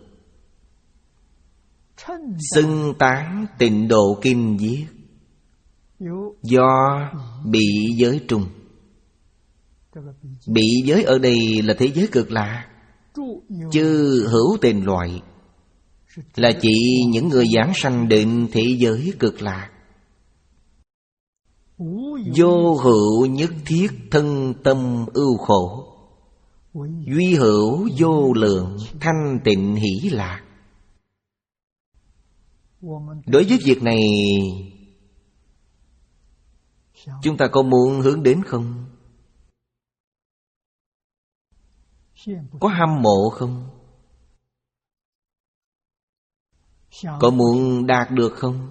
Xưng tán Tịnh Độ Kinh viết do bị giới trung. Bị giới ở đây là thế giới Cực Lạc. Chư hữu tình loại là chỉ những người giảng sanh định thế giới Cực Lạc. Vô hữu nhất thiết thân tâm ưu khổ, duy hữu vô lượng thanh tịnh hỷ lạc. Đối với việc này, chúng ta có muốn hướng đến không? Có hâm mộ không? Có muốn đạt được không?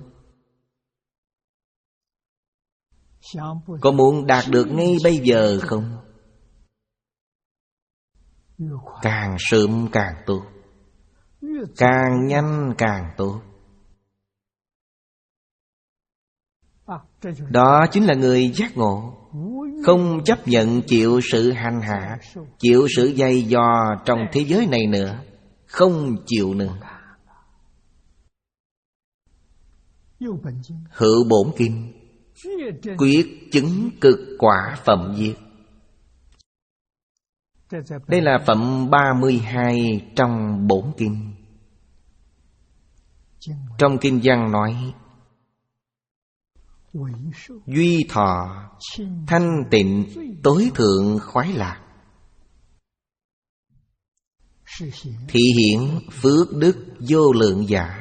Có muốn đạt được ngay bây giờ không? Càng sớm càng tốt, càng nhanh càng tốt. Đó chính là người giác ngộ, không chấp nhận chịu sự hành hạ, chịu sự dày dò trong thế giới này nữa, không chịu nữa. Hữu bổn kinh quyết chứng cực quả phẩm diệt. Đây là phẩm ba mươi hai trong bổn kinh. Trong kinh văn nói duy thọ thanh tịnh tối thượng khoái lạc, thị hiển phước đức vô lượng giả.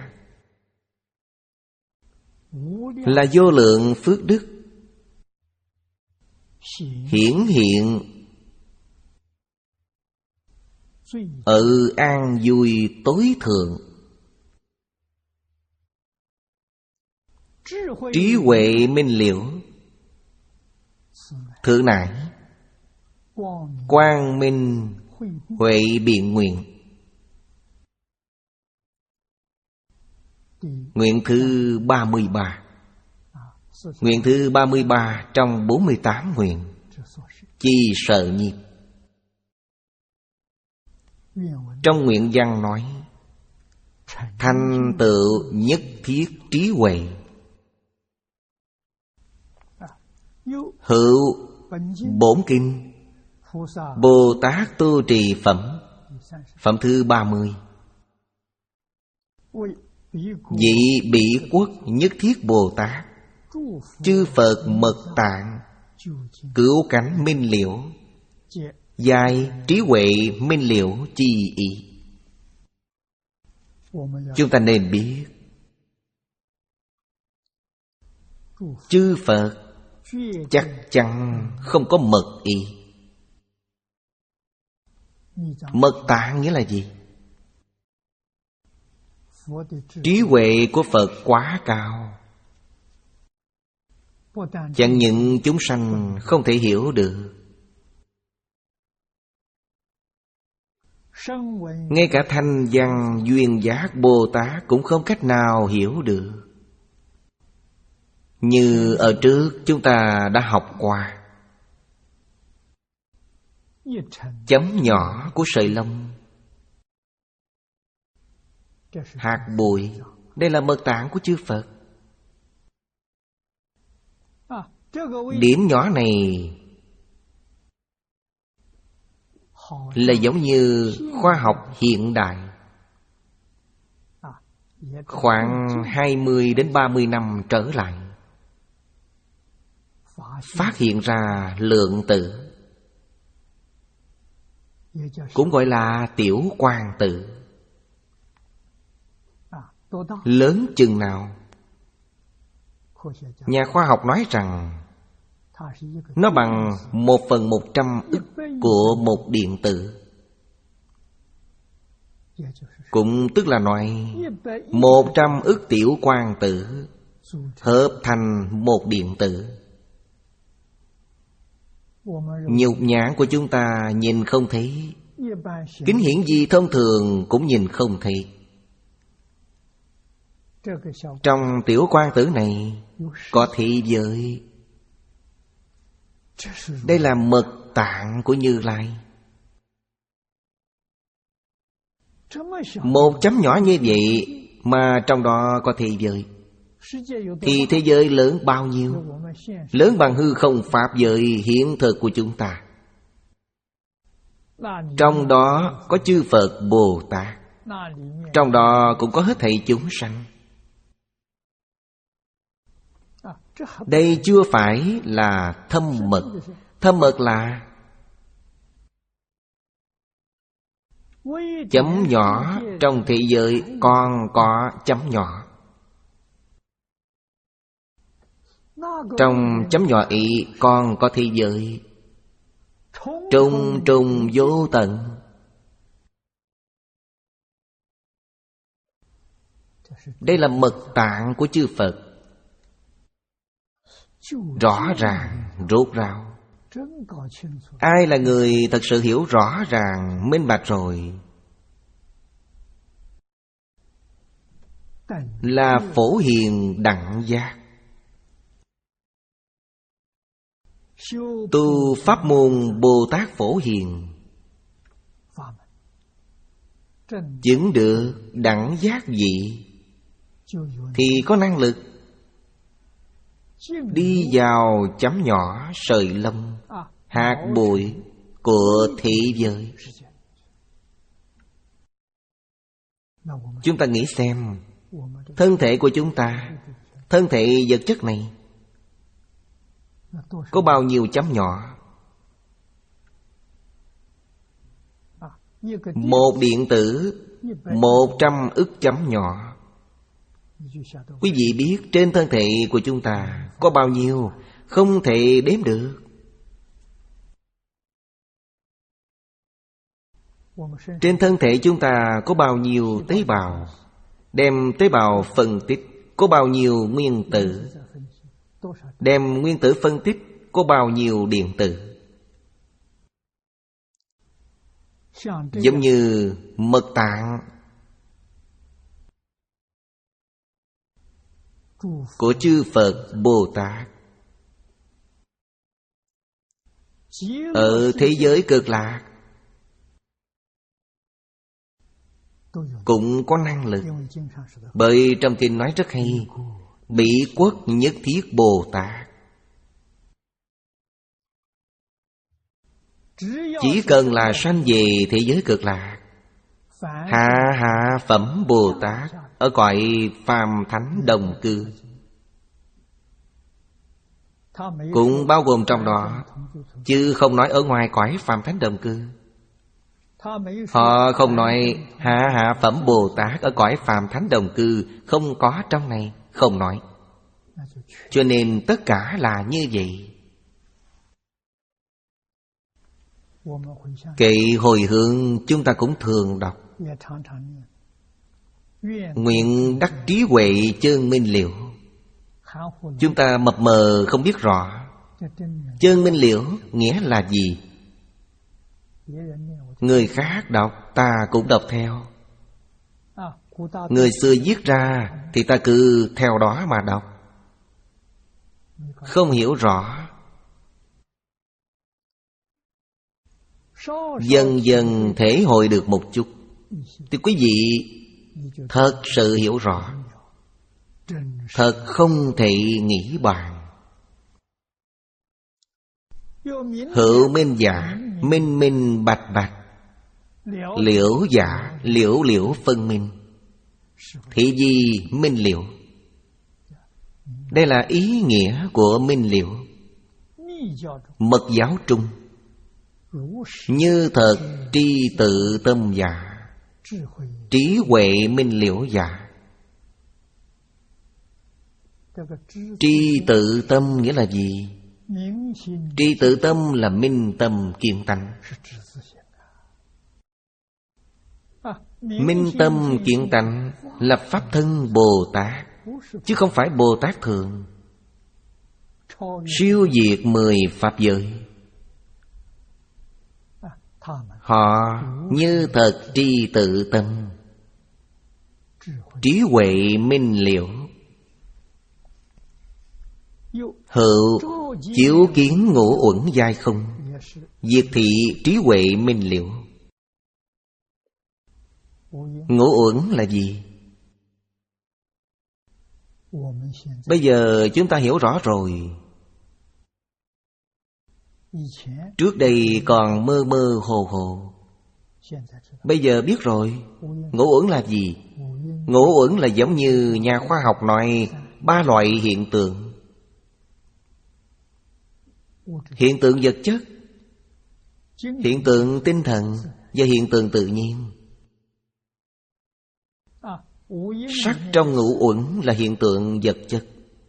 Là vô lượng phước đức hiển hiện ở an vui tối thượng. Trí huệ minh liễu, thượng nải quang minh huệ biện nguyện. Nguyện thứ ba mươi ba. Nguyện thứ ba mươi ba trong bốn mươi tám nguyện. Chi sợ nhiếp. Trong nguyện văn nói: thành tựu nhất thiết trí huệ, hữu bổn kinh Bồ Tát tu trì phẩm. Phẩm thứ ba mươi. Vị Bỉ Quốc Nhất Thiết Bồ Tát, chư Phật mật tạng, cứu cánh minh liễu, dài trí huệ minh liễu chi ý. Chúng ta nên biết, chư Phật chắc chắn không có mật ý. Mật tạng nghĩa là gì? Trí huệ của Phật quá cao, chẳng những chúng sanh không thể hiểu được, ngay cả thanh văn duyên giác Bồ Tát cũng không cách nào hiểu được. Như ở trước chúng ta đã học qua, chấm nhỏ của sợi lông, hạt bụi, đây là mật tạng của chư Phật. Điểm nhỏ này là giống như khoa học hiện đại. Khoảng hai mươi đến ba mươi năm trở lại, phát hiện ra lượng tử, cũng gọi là tiểu quang tử. Lớn chừng nào? Nhà khoa học nói rằng nó bằng một phần một trăm ức của một điện tử. Cũng tức là nói một trăm ức tiểu quang tử hợp thành một điện tử. Nhục nhãn của chúng ta nhìn không thấy, kính hiển vi thông thường cũng nhìn không thấy. Trong tiểu quang tử này có thị giới. Đây là mật tạng của Như Lai. Một chấm nhỏ như vậy mà trong đó có thị giới, thì thế giới lớn bao nhiêu? Lớn bằng hư không pháp giới hiện thực của chúng ta. Trong đó có chư Phật Bồ Tát, trong đó cũng có hết thảy chúng sanh. Đây chưa phải là thâm mật. Thâm mật là chấm nhỏ trong thế giới còn có chấm nhỏ. Trong chấm nhỏ ý còn có thế giới trùng trùng vô tận. Đây là mật tạng của chư Phật, rõ ràng rốt ráo. Ai là người thật sự hiểu rõ ràng minh bạch rồi? Là Phổ Hiền Đẳng Giác. Tu pháp môn Bồ Tát Phổ Hiền, chứng được đẳng giác vị, thì có năng lực đi vào chấm nhỏ sợi lông, hạt bụi của thế giới. Chúng ta nghĩ xem, thân thể của chúng ta, thân thể vật chất này có bao nhiêu chấm nhỏ? Một điện tử, một trăm ức chấm nhỏ. Quý vị biết trên thân thể của chúng ta có bao nhiêu? Không thể đếm được. Trên thân thể chúng ta có bao nhiêu tế bào? Đem tế bào phân tích, có bao nhiêu nguyên tử? Đem nguyên tử phân tích, có bao nhiêu điện tử? Giống như mật tạng của chư Phật Bồ Tát ở thế giới cực lạc, cũng có năng lực. Bởi trong kinh nói rất hay, Bỉ quốc nhất thiết Bồ Tát. Chỉ cần là sanh về thế giới cực lạc, hạ hạ phẩm Bồ Tát ở cõi phàm thánh đồng cư cũng bao gồm trong đó, chứ không nói ở ngoài cõi phàm thánh đồng cư. Họ không nói hạ hạ phẩm Bồ Tát ở cõi phàm thánh đồng cư, không có trong này, không nói. Cho nên tất cả là như vậy. Kệ hồi hướng chúng ta cũng thường đọc: nguyện đắc trí huệ chân minh liễu. Chúng ta mập mờ không biết rõ chân minh liễu nghĩa là gì. Người khác đọc ta cũng đọc theo. Người xưa viết ra thì ta cứ theo đó mà đọc. Không hiểu rõ, dần dần thể hội được một chút thì quý vị thật sự hiểu rõ, thật không thể nghĩ bàn. Hữu minh giả, minh minh bạch bạch, liễu giả, liễu liễu phân minh. Thị gì minh liễu? Đây là ý nghĩa của minh liễu. Mật giáo trung như thật tri tự tâm giả, trí huệ minh liễu giả. Tri tự tâm nghĩa là gì? Tri tự tâm là minh tâm kiến tánh. Minh tâm kiến tánh là pháp thân Bồ Tát, chứ không phải Bồ Tát thường. Siêu diệt mười pháp giới. Họ như thật tri tự tâm, trí huệ minh liễu. Hữu chiếu kiến ngũ uẩn giai không, diệt thị trí huệ minh liễu. Ngũ uẩn là gì? Bây giờ chúng ta hiểu rõ rồi. Trước đây còn mơ mơ hồ hồ, bây giờ biết rồi. Ngũ uẩn là gì? Ngũ uẩn là giống như nhà khoa học nói ba loại hiện tượng. Hiện tượng vật chất, hiện tượng tinh thần và hiện tượng tự nhiên. Sắc trong ngũ uẩn là hiện tượng vật chất.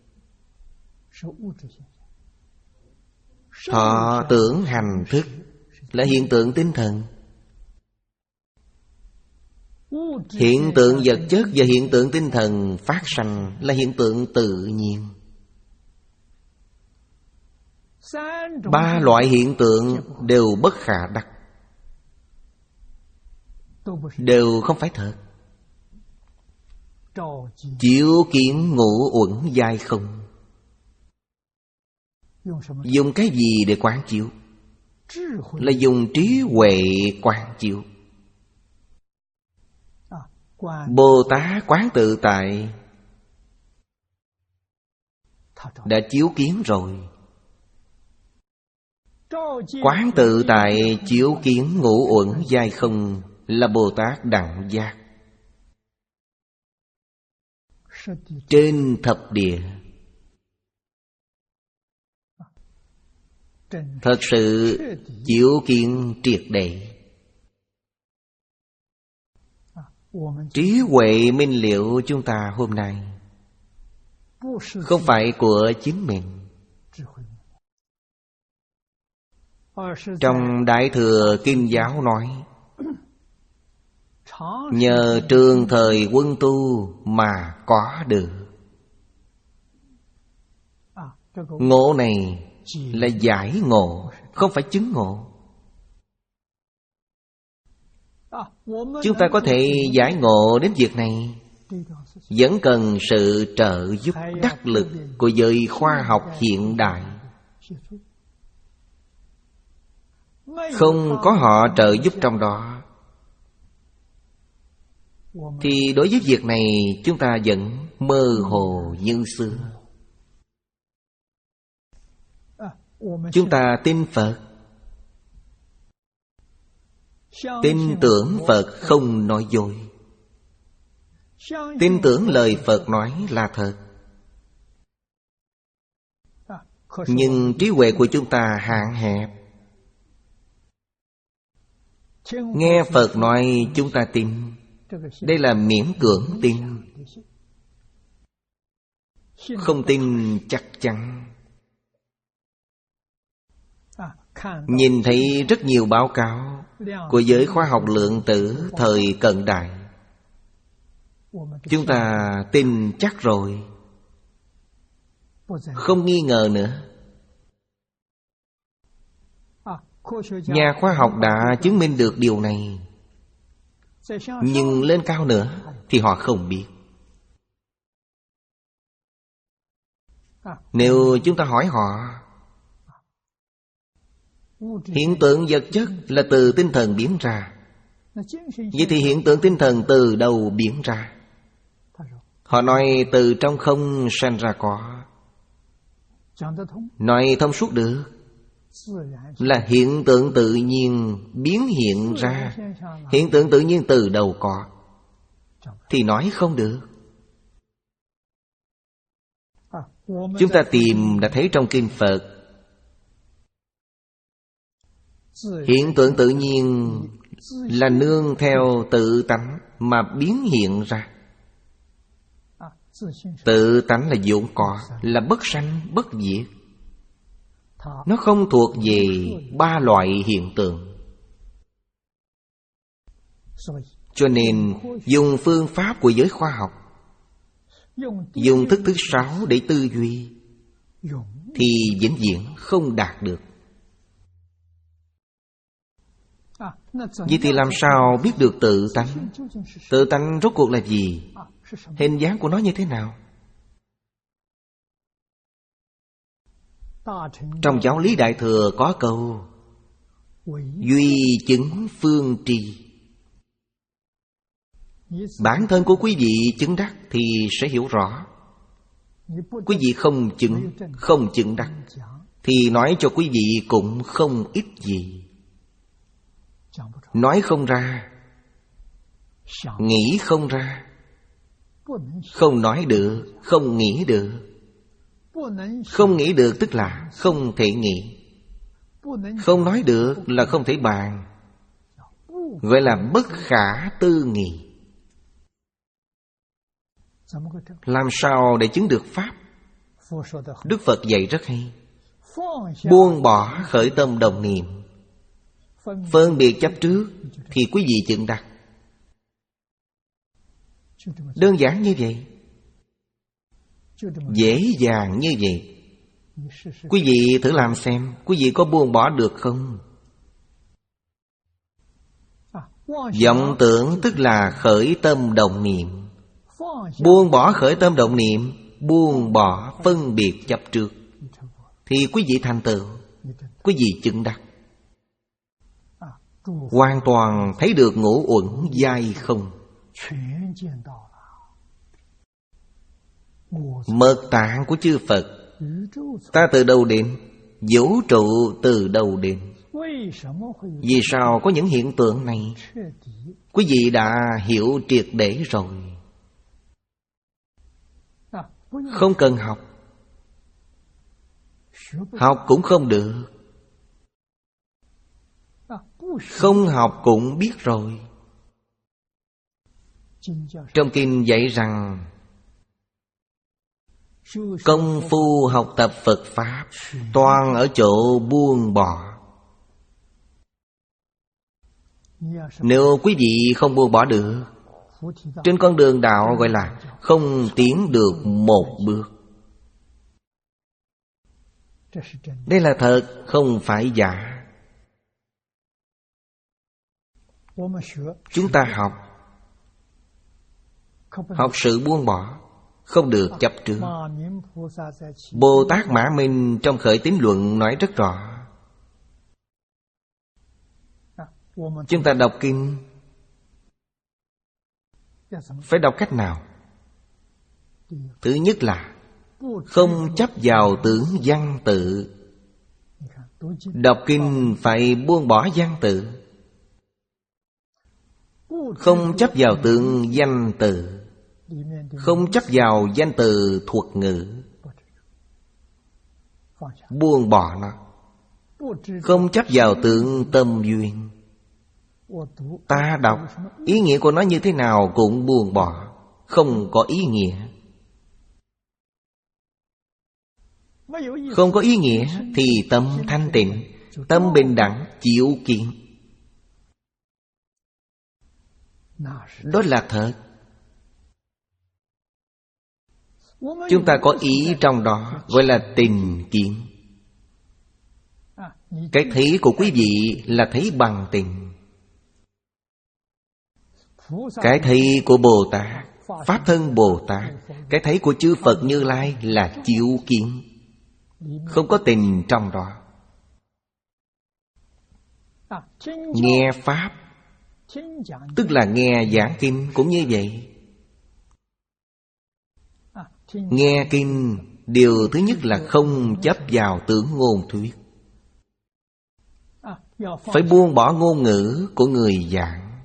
Thọ tưởng hành thức là hiện tượng tinh thần. Hiện tượng vật chất và hiện tượng tinh thần phát sanh là hiện tượng tự nhiên. Ba loại hiện tượng đều bất khả đắc, đều không phải thật. Chiếu kiến ngũ uẩn giai không. Dùng cái gì để quán chiếu? Là dùng trí huệ quán chiếu. Bồ Tát quán tự tại đã chiếu kiến rồi. Quán tự tại chiếu kiến ngũ uẩn giai không là Bồ Tát đẳng giác. Trên thập địa thật sự chiếu kiến triệt để. Trí huệ minh liễu chúng ta hôm nay không phải của chính mình. Trong Đại Thừa Kinh Giáo nói, nhờ trường thời quân tu mà có được. Ngộ này là giải ngộ, không phải chứng ngộ. Chúng ta có thể giải ngộ đến việc này, vẫn cần sự trợ giúp đắc lực của giới khoa học hiện đại. Không có họ trợ giúp trong đó, thì đối với việc này chúng ta vẫn mơ hồ như xưa. Chúng ta tin Phật, tin tưởng Phật không nói dối, tin tưởng lời Phật nói là thật. Nhưng trí huệ của chúng ta hạn hẹp. Nghe Phật nói chúng ta tin, đây là miễn cưỡng tin, không tin chắc chắn. Nhìn thấy rất nhiều báo cáo của giới khoa học lượng tử thời cận đại, chúng ta tin chắc rồi, không nghi ngờ nữa. Nhà khoa học đã chứng minh được điều này, nhưng lên cao nữa thì họ không biết. Nếu chúng ta hỏi họ, hiện tượng vật chất là từ tinh thần biến ra, vậy thì hiện tượng tinh thần từ đâu biến ra? Họ nói từ trong không sanh ra có. Nói thông suốt được, là hiện tượng tự nhiên biến hiện ra. Hiện tượng tự nhiên từ đâu có thì nói không được. Chúng ta tìm đã thấy trong kinh Phật, hiện tượng tự nhiên là nương theo tự tánh mà biến hiện ra. Tự tánh là vốn có, là bất sanh bất diệt. Nó không thuộc về ba loại hiện tượng. Cho nên dùng phương pháp của giới khoa học, dùng thức thứ sáu để tư duy, thì vĩnh viễn không đạt được. Vậy thì làm sao biết được tự tánh? Tự tánh rốt cuộc là gì? Hình dáng của nó như thế nào? Trong giáo lý Đại Thừa có câu duy chứng phương tri. Bản thân của quý vị chứng đắc thì sẽ hiểu rõ. Quý vị không chứng, không chứng đắc thì nói cho quý vị cũng không ích gì. Nói không ra, nghĩ không ra, không nói được, không nghĩ được. Không nghĩ được tức là không thể nghĩ, không nói được là không thể bàn, gọi là bất khả tư nghị. Làm sao để chứng được Pháp? Đức Phật dạy rất hay. Buông bỏ khởi tâm đồng niệm, phân biệt chấp trước, thì quý vị chứng đắc. Đơn giản như vậy, dễ dàng như vậy. Quý vị thử làm xem, quý vị có buông bỏ được không? Vọng tưởng tức là khởi tâm động niệm. Buông bỏ khởi tâm động niệm, buông bỏ phân biệt chấp trước, thì quý vị thành tựu, quý vị chứng đắc. Hoàn toàn thấy được ngũ uẩn giai không. Mật tạng của chư Phật, ta từ đâu đến? Vũ trụ từ đâu đến? Vì sao có những hiện tượng này? Quý vị đã hiểu triệt để rồi, không cần học. Học cũng không được, không học cũng biết rồi. Trong kinh dạy rằng công phu học tập Phật Pháp toàn ở chỗ buông bỏ. Nếu quý vị không buông bỏ được, trên con đường đạo gọi là không tiến được một bước. Đây là thật, không phải giả. Chúng ta học, học sự buông bỏ, không được chấp trước. Bồ Tát Mã Minh trong Khởi Tín Luận nói rất rõ. Chúng ta đọc kinh, Phải đọc cách nào? Thứ nhất là không chấp vào tưởng văn tự. Đọc kinh phải buông bỏ văn tự. Không chấp vào tượng danh từ. Không chấp vào danh từ thuật ngữ. Buông bỏ nó. Không chấp vào tượng tâm duyên. Ta đọc ý nghĩa của nó như thế nào cũng buông bỏ. Không có ý nghĩa. Không có ý nghĩa thì tâm thanh tịnh, tâm bình đẳng, chịu kiện. Đó là thật. Chúng ta có ý trong đó, gọi là tình kiến. Cái thấy của quý vị là thấy bằng tình. Cái thấy của Bồ Tát, Pháp Thân Bồ Tát, cái thấy của chư Phật Như Lai là chiếu kiến. Không có tình trong đó. Nghe Pháp, tức là nghe giảng kinh cũng như vậy. Nghe kinh, điều thứ nhất là không chấp vào tưởng ngôn thuyết. Phải buông bỏ ngôn ngữ của người giảng.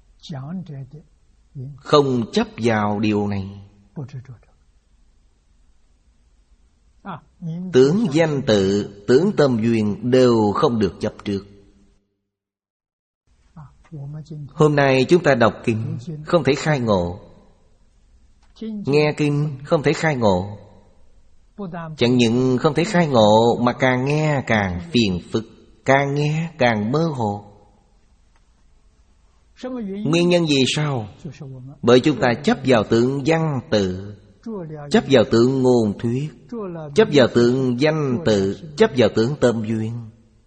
Không chấp vào điều này. Tưởng danh tự, tưởng tâm duyên đều không được chấp trước. Hôm nay chúng ta đọc kinh không thể khai ngộ. Nghe kinh không thể khai ngộ. Chẳng những không thể khai ngộ mà càng nghe càng phiền phức, càng nghe càng mơ hồ. Nguyên nhân gì sao? Bởi chúng ta chấp vào tượng văn tự, chấp vào tượng ngôn thuyết, chấp vào tượng danh tự, chấp vào tượng tâm duyên.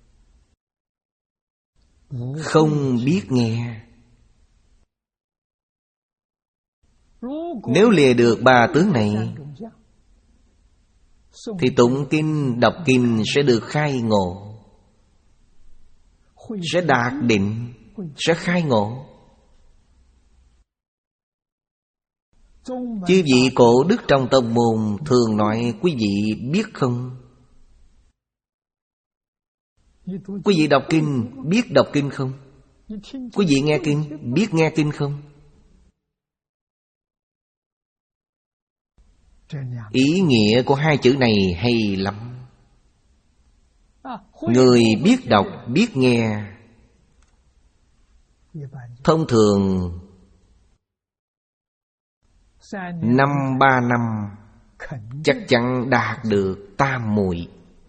Không biết nghe. Nếu lìa được ba tướng này thì tụng kinh, đọc kinh sẽ được khai ngộ, sẽ đạt định, sẽ khai ngộ. Chư vị cổ đức trong tông môn thường nói quý vị biết không? Quý vị đọc kinh biết đọc kinh không? Quý vị nghe kinh biết nghe kinh không? Ý nghĩa của hai chữ này hay lắm. Người biết đọc biết nghe thông thường năm ba năm chắc chắn đạt được tam muội.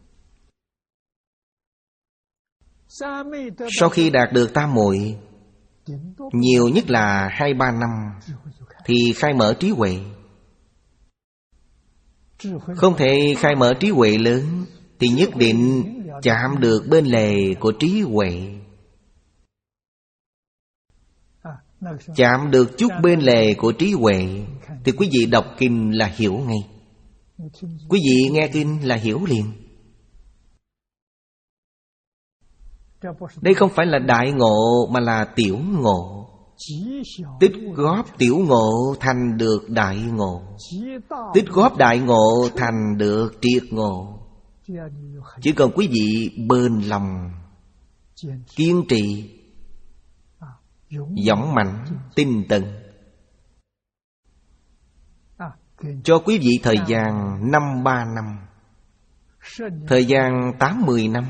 Sau khi đạt được tam muội, nhiều nhất là hai ba năm thì khai mở trí huệ. Không thể khai mở trí huệ lớn thì nhất định chạm được bên lề của trí huệ. Chạm được chút bên lề của trí huệ thì quý vị đọc kinh là hiểu ngay. Quý vị nghe kinh là hiểu liền. Đây không phải là đại ngộ mà là tiểu ngộ. Tích góp tiểu ngộ thành được đại ngộ. Tích góp đại ngộ thành được triệt ngộ. Chỉ cần quý vị bền lòng, kiên trì, dũng mạnh, tinh tấn, cho quý vị thời gian năm ba năm, thời gian tám mười năm,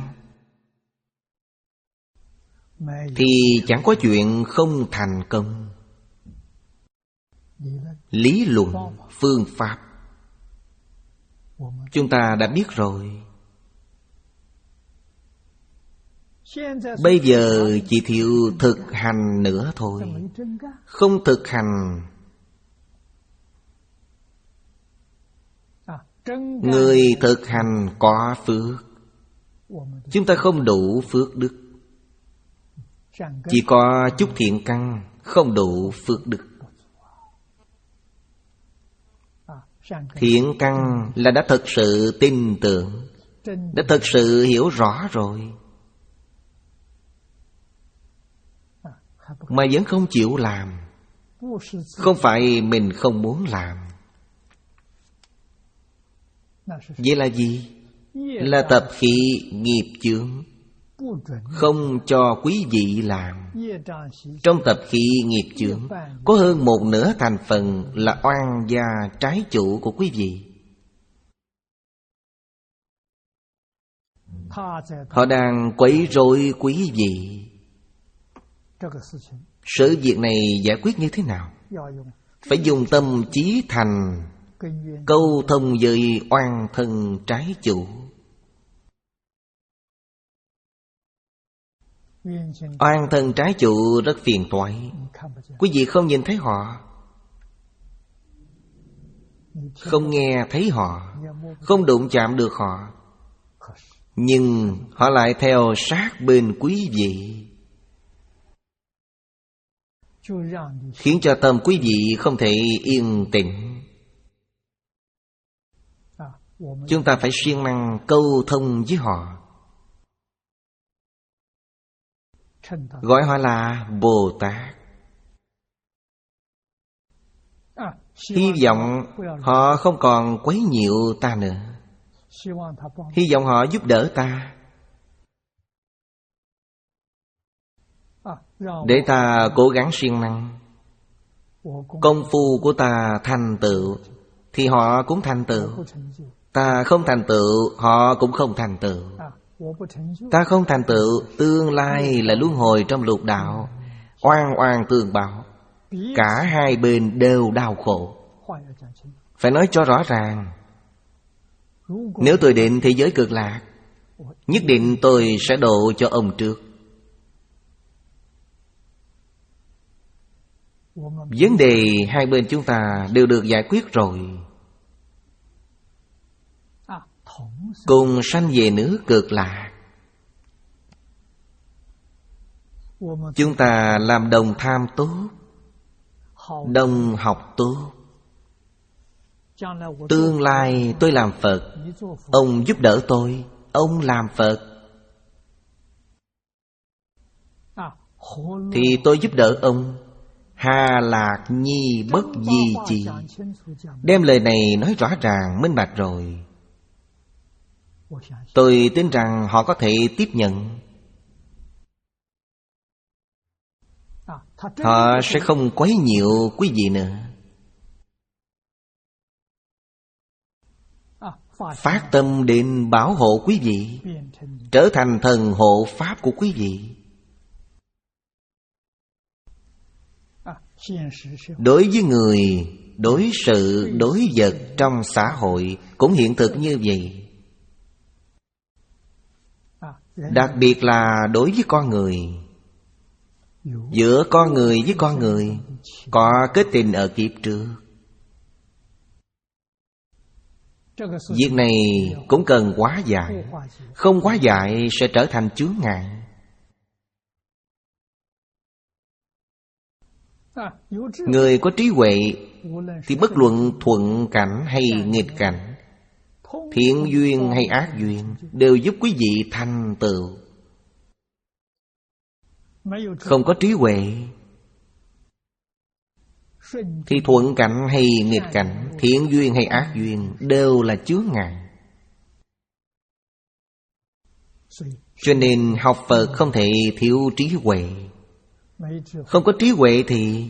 thì chẳng có chuyện không thành công. Lý luận, phương pháp chúng ta đã biết rồi. Bây giờ chỉ thiếu thực hành nữa thôi. Không thực hành, người thực hành có phước. Chúng ta không đủ phước đức. Chỉ có chút thiện căn, không đủ phước đức. Thiện căn là đã thật sự tin tưởng, đã thật sự hiểu rõ rồi, mà vẫn không chịu làm. Không phải mình không muốn làm. Vậy là gì? Là tập khí nghiệp chướng, không cho quý vị làm. Trong tập khí nghiệp chướng có hơn một nửa thành phần là oan gia trái chủ của quý vị. Họ đang quấy rối quý vị. Sự việc này giải quyết như thế nào? Phải dùng tâm trí thành câu thông với oan thân trái chủ. Oan thân trái chủ rất phiền toái. Quý vị không nhìn thấy họ, không nghe thấy họ, không đụng chạm được họ, nhưng họ lại theo sát bên quý vị, khiến cho tâm quý vị không thể yên tĩnh. Chúng ta phải siêng năng câu thông với họ, gọi họ là Bồ Tát. Hy vọng họ không còn quấy nhiễu ta nữa. Hy vọng họ giúp đỡ ta, để ta cố gắng siêng năng. Công phu của ta thành tựu thì họ cũng thành tựu. Ta không thành tựu, họ cũng không thành tựu. Ta không thành tựu, tương lai là luân hồi trong lục đạo, oan oan tương báo. Cả hai bên đều đau khổ. Phải nói cho rõ ràng. Nếu tôi định thế giới cực lạc, nhất định tôi sẽ độ cho ông trước. Vấn đề hai bên chúng ta đều được giải quyết rồi. Cùng sanh về nước cực lạc. Chúng ta làm đồng tham tốt, đồng học tốt. Tương lai tôi làm Phật, ông giúp đỡ tôi, ông làm Phật, thì tôi giúp đỡ ông. Hà lạc nhi bất di chi. Đem lời này nói rõ ràng minh bạch rồi. Tôi tin rằng họ có thể tiếp nhận. Họ sẽ không quấy nhiễu quý vị nữa. Phát tâm đến bảo hộ quý vị, trở thành thần hộ pháp của quý vị. Đối với người, đối sự, đối vật trong xã hội cũng hiện thực như vậy. Đặc biệt là đối với con người. Giữa con người với con người có kết tình ở kiếp trước. Việc này cũng cần hóa giải. Không hóa giải sẽ trở thành chướng ngại. Người có trí huệ thì bất luận thuận cảnh hay nghịch cảnh, thiện duyên hay ác duyên, đều giúp quý vị thành tựu. Không có trí huệ thì thuận cảnh hay nghịch cảnh, thiện duyên hay ác duyên đều là chướng ngại. Cho nên học Phật không thể thiếu trí huệ. Không có trí huệ thì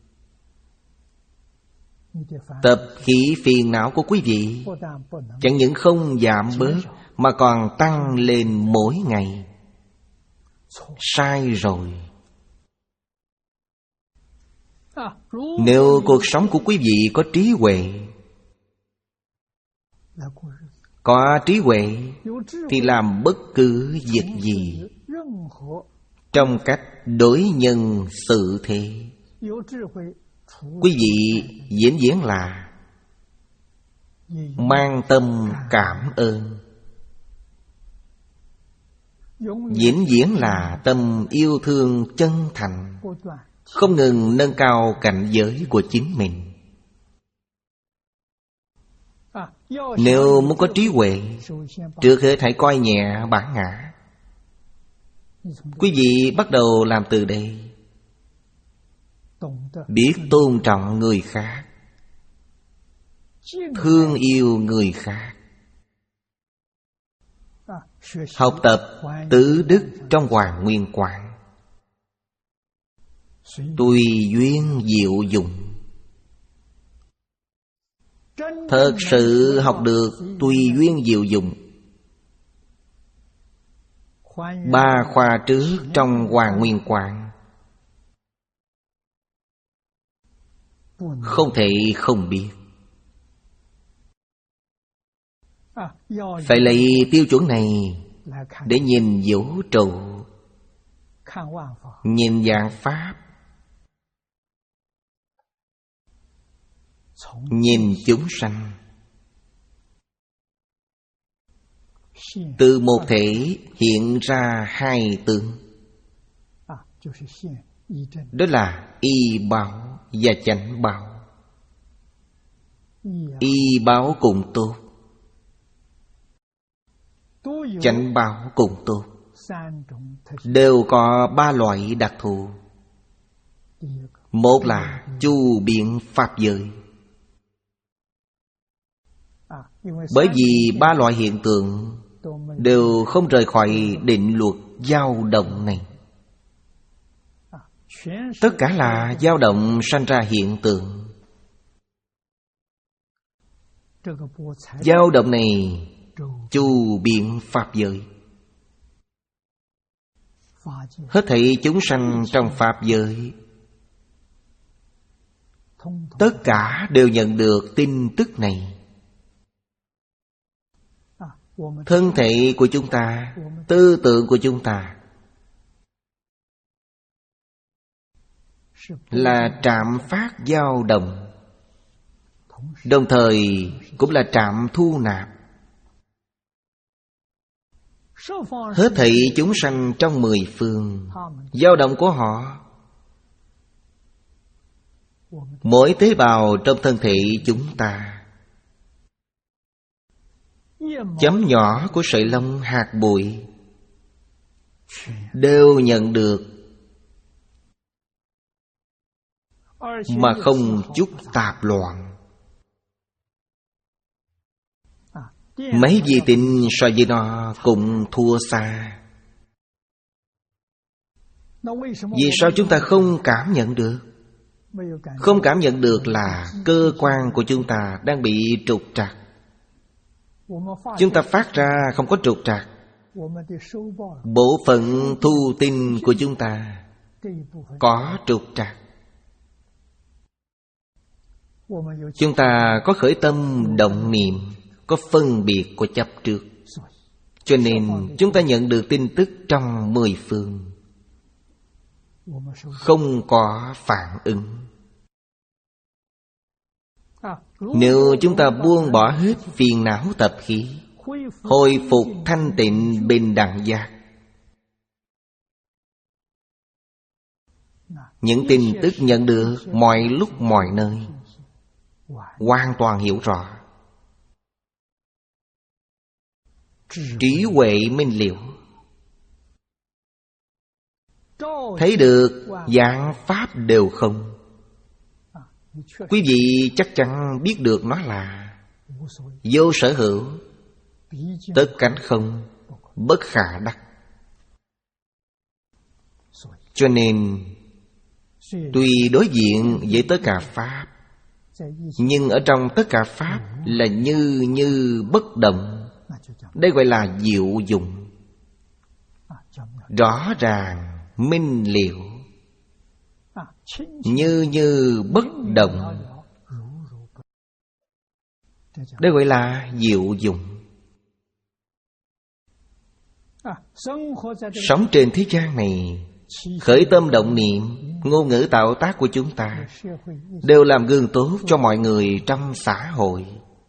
tập khí phiền não của quý vị chẳng những không giảm bớt mà còn tăng lên mỗi ngày. Sai rồi. Nếu cuộc sống của quý vị có trí huệ, có trí huệ thì làm bất cứ việc gì trong cách đối nhân xử thế, quý vị vĩnh viễn là mang tâm cảm ơn, vĩnh viễn là tâm yêu thương chân thành, không ngừng nâng cao cảnh giới của chính mình. Nếu muốn có trí huệ, trước hết hãy coi nhẹ bản ngã. Quý vị bắt đầu làm từ đây. biết tôn trọng người khác, thương yêu người khác, học tập tứ đức trong Hoàng Nguyên Quán, tùy duyên diệu dụng. Thật sự học được tùy duyên diệu dụng. Ba khoa trước trong Hoàng Nguyên Quán không thể không biết. Phải lấy tiêu chuẩn này để nhìn vũ trụ, nhìn vạn pháp, nhìn chúng sanh. Từ một thể hiện ra hai tướng, đó là y báo và chánh báo. Y báo cùng tốt, chánh báo cùng tốt, đều có ba loại đặc thù. Một là chu biện pháp giới. Bởi vì ba loại hiện tượng đều không rời khỏi định luật dao động này. Tất cả là dao động sanh ra hiện tượng. Dao động này chu biện pháp giới. Hết thảy chúng sanh trong pháp giới, tất cả đều nhận được tin tức này. Thân thể của chúng ta, tư tưởng của chúng ta là trạm phát dao động, đồng thời cũng là trạm thu nạp. Hết thảy chúng sanh trong mười phương, dao động của họ, mỗi tế bào trong thân thể chúng ta, chấm nhỏ của sợi lông hạt bụi, đều nhận được mà không chút tạp loạn. Mấy vi tinh so với nó cũng thua xa. Vì sao chúng ta không cảm nhận được? Không cảm nhận được là cơ quan của chúng ta đang bị trục trặc. Chúng ta phát ra không có trục trặc. Bộ phận thu tinh của chúng ta có trục trặc. Chúng ta có khởi tâm động niệm, có phân biệt của chấp trước, cho nên chúng ta nhận được tin tức trong mười phương không có phản ứng. Nếu chúng ta buông bỏ hết phiền não tập khí, hồi phục thanh tịnh bình đẳng giác, những tin tức nhận được mọi lúc mọi nơi, hoàn toàn hiểu rõ, trí huệ minh liễu, thấy được vạn pháp đều không. Quý vị chắc chắn biết được nó là vô sở hữu, tất cánh không, bất khả đắc. Cho nên tuy đối diện với tất cả pháp, nhưng ở trong tất cả pháp là như như bất động. Đây gọi là diệu dụng, rõ ràng minh liễu, như như bất động. Đây gọi là diệu dụng. Sống trên thế gian này, khởi tâm động niệm, ngôn ngữ tạo tác của chúng ta đều làm gương tốt cho mọi người trong xã hội.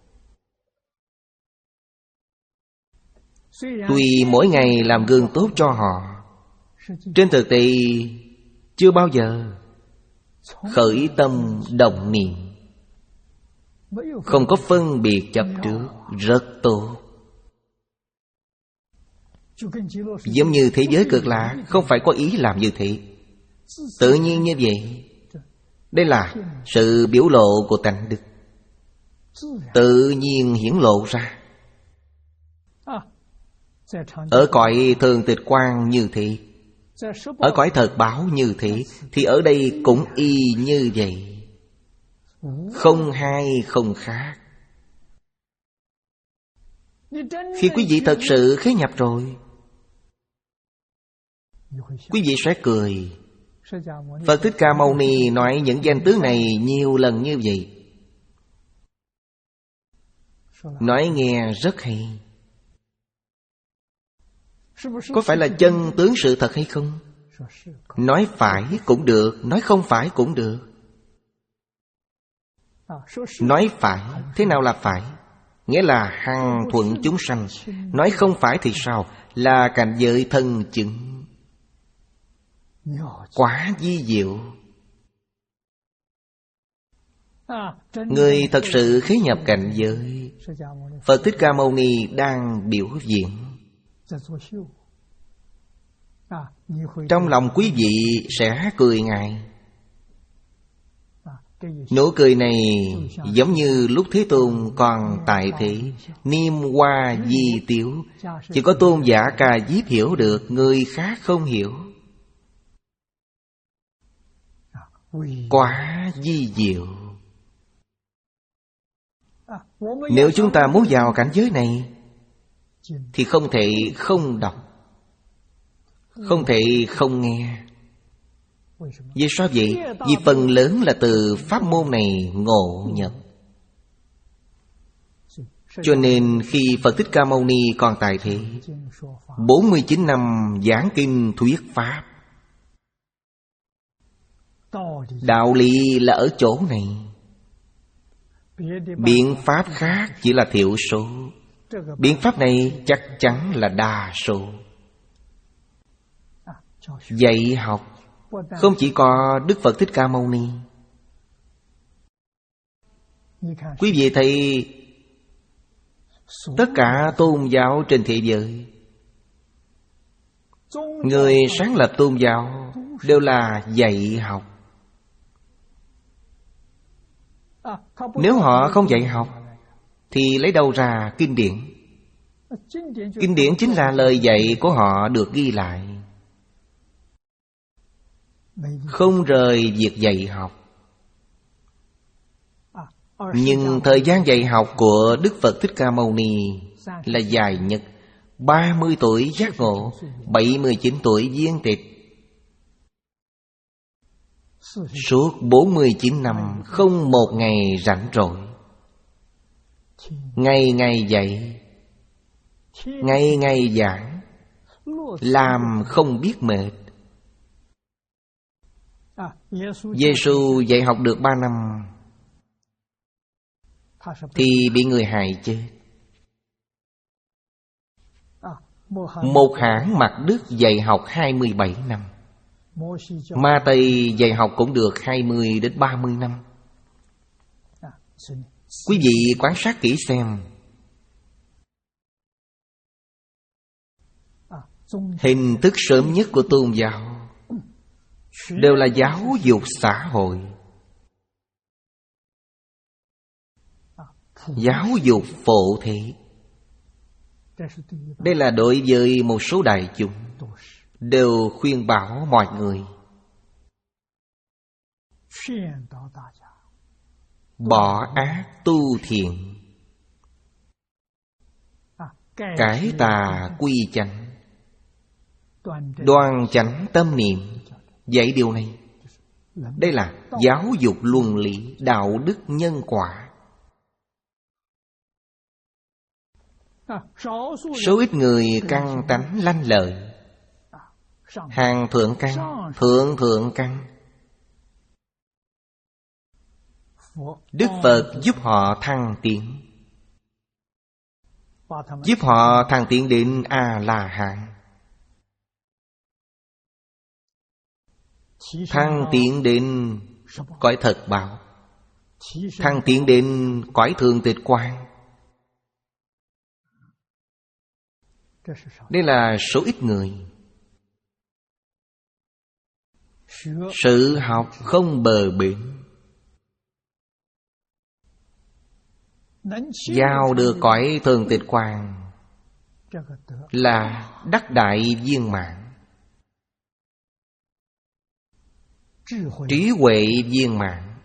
Tuy mỗi ngày làm gương tốt cho họ, trên thực tế chưa bao giờ khởi tâm động niệm, không có phân biệt chấp trước, rất tốt. Giống như thế giới cực lạc không phải có ý làm như thế, tự nhiên như vậy. Đây là sự biểu lộ của tánh đức, tự nhiên hiển lộ ra. Ở cõi thường tịch quang như thế, ở cõi thật báo như thế, thì ở đây cũng y như vậy, không hai không khác. Khi quý vị thật sự khế nhập rồi, quý vị sẽ cười. Phật Thích Ca Mâu Ni nói những danh tướng này nhiều lần như vậy, nói nghe rất hay. Có phải là chân tướng sự thật hay không? Nói phải cũng được, nói không phải cũng được. Nói phải, thế nào là phải? Nghĩa là hằng thuận chúng sanh. Nói không phải thì sao? Là cảnh giới thân chứng, quá vi diệu. Người thật sự khế nhập cảnh giới, Phật Thích Ca Mâu Ni đang biểu diễn. Trong lòng quý vị sẽ cười ngại. Nụ cười này giống như lúc Thế Tôn còn tại thế, niêm hoa di tiếu, chỉ có tôn giả Ca Diếp hiểu được, người khác không hiểu. Quá vi diệu. Nếu chúng ta muốn vào cảnh giới này thì không thể không đọc, không thể không nghe. Vì sao vậy? Vì phần lớn là từ pháp môn này ngộ nhập. Cho nên khi Phật Thích Ca Mâu Ni còn tại thế, bốn mươi chín năm giảng kinh thuyết pháp. Đạo lý là ở chỗ này. Biện pháp khác chỉ là thiểu số, biện pháp này chắc chắn là đa số. Dạy học không chỉ có Đức Phật Thích Ca Mâu Ni. Quý vị thấy tất cả tôn giáo trên thế giới, người sáng lập tôn giáo đều là dạy học. Nếu họ không dạy học thì lấy đâu ra kinh điển? Kinh điển chính là lời dạy của họ được ghi lại, không rời việc dạy học. Nhưng thời gian dạy học của Đức Phật Thích Ca Mâu Ni là dài nhất. Ba mươi tuổi giác ngộ, bảy mươi chín tuổi viên tịch. Suốt bốn mươi chín năm không một ngày rảnh rỗi, ngày ngày dạy, ngày ngày giảng, làm không biết mệt. Giê-xu dạy học được ba năm thì bị người hại chết. Một hãng Mạt Đức dạy học hai mươi bảy năm. Ma Tây dạy học cũng được hai mươi đến ba mươi năm. Quý vị quan sát kỹ xem, hình thức sớm nhất của tôn giáo đều là giáo dục xã hội, giáo dục phổ thế. Đây là đối với một số đại chúng, đều khuyên bảo mọi người bỏ ác tu thiện, cải tà quy chánh, đoan chánh tâm niệm. Dạy điều này, đây là giáo dục luân lý, đạo đức nhân quả. Số ít người căn tánh lanh lợi, hàng thượng căn, thượng thượng căn. Đức Phật giúp họ thăng tiến, giúp họ thăng tiến đến A-la-hán, thăng tiến đến cõi thật báo, thăng tiến đến cõi thường tịch quang. Đây là số ít người. Sự học không bờ bến, vào được cõi thường tịch quan là đắc đại viên mãn, trí huệ viên mãn,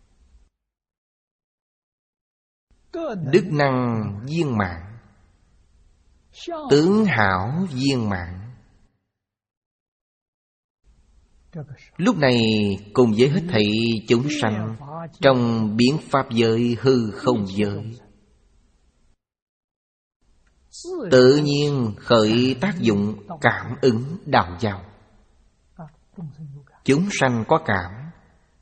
đức năng viên mãn, tướng hảo viên mãn. Lúc này cùng với hết thảy chúng sanh trong biến pháp giới hư không giới, tự nhiên khởi tác dụng cảm ứng đạo giao. Chúng sanh có cảm,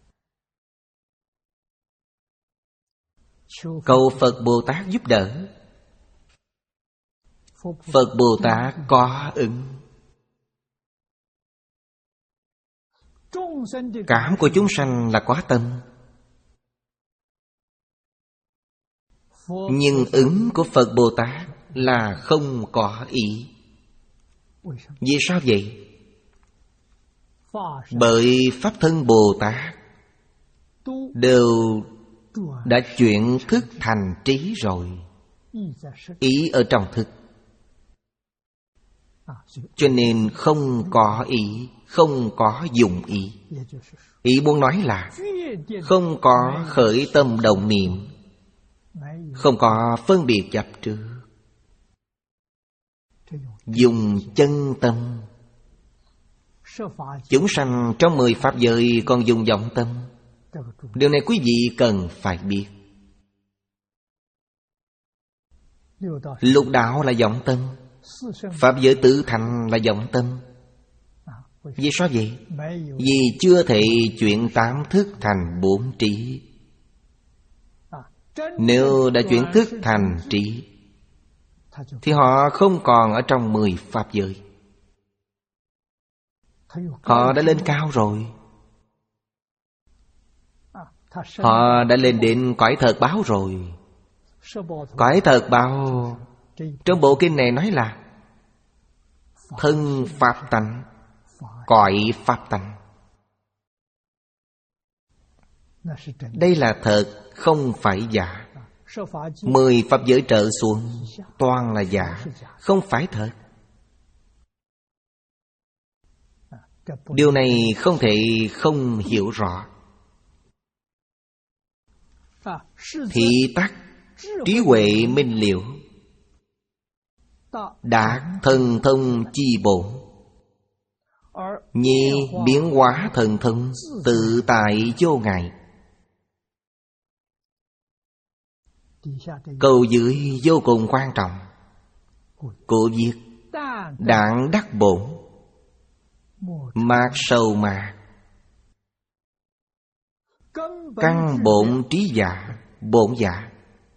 cầu Phật Bồ Tát giúp đỡ, Phật Bồ Tát có ứng. Cảm của chúng sanh là có tâm, nhưng ứng của Phật Bồ Tát là không có ý. Vì sao vậy? Bởi Pháp thân Bồ Tát đều đã chuyển thức thành trí rồi. Ý ở trong thức, cho nên không có ý, không có dụng ý. Ý muốn nói là không có khởi tâm động niệm, không có phân biệt chấp trước. Dùng chân tâm. Chúng sanh trong mười pháp giới còn dùng vọng tâm. Điều này quý vị cần phải biết. Lục đạo là vọng tâm, pháp giới tứ thành là vọng tâm. Vì sao vậy? Vì chưa thể chuyển tám thức thành bốn trí. Nếu đã chuyển thức thành trí thì họ không còn ở trong mười pháp giới. Họ đã lên cao rồi. Họ đã lên đến cõi thật báo rồi. Cõi thật báo trong bộ kinh này nói là thân pháp tánh, cõi pháp tánh. Đây là thật, không phải giả. Mười pháp giới trở xuống toàn là giả, không phải thật. Điều này không thể không hiểu rõ. Thị tắc, trí huệ minh liễu, đạt thần thông chi bổn, nhi biến hóa thần thông, tự tại vô ngại. Câu dưới vô cùng quan trọng. Của việc đạn đắc bổn, mạc sầu mạc, căn bổn trí giả, bổn giả.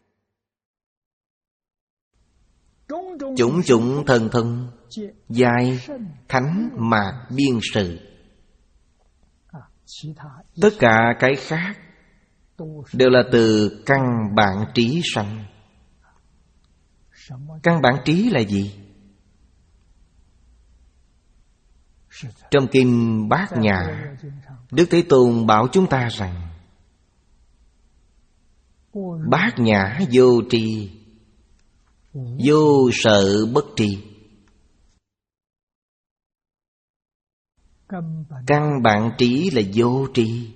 Chủng chủng thần thông, giai thánh mạc biên sự. Tất cả cái khác đều là từ căn bản trí sanh. Căn bản trí là gì? Trong kinh Bát Nhã, Đức Thế Tôn bảo chúng ta rằng Bát Nhã vô tri, vô sợ bất tri. Căn bản trí là vô tri.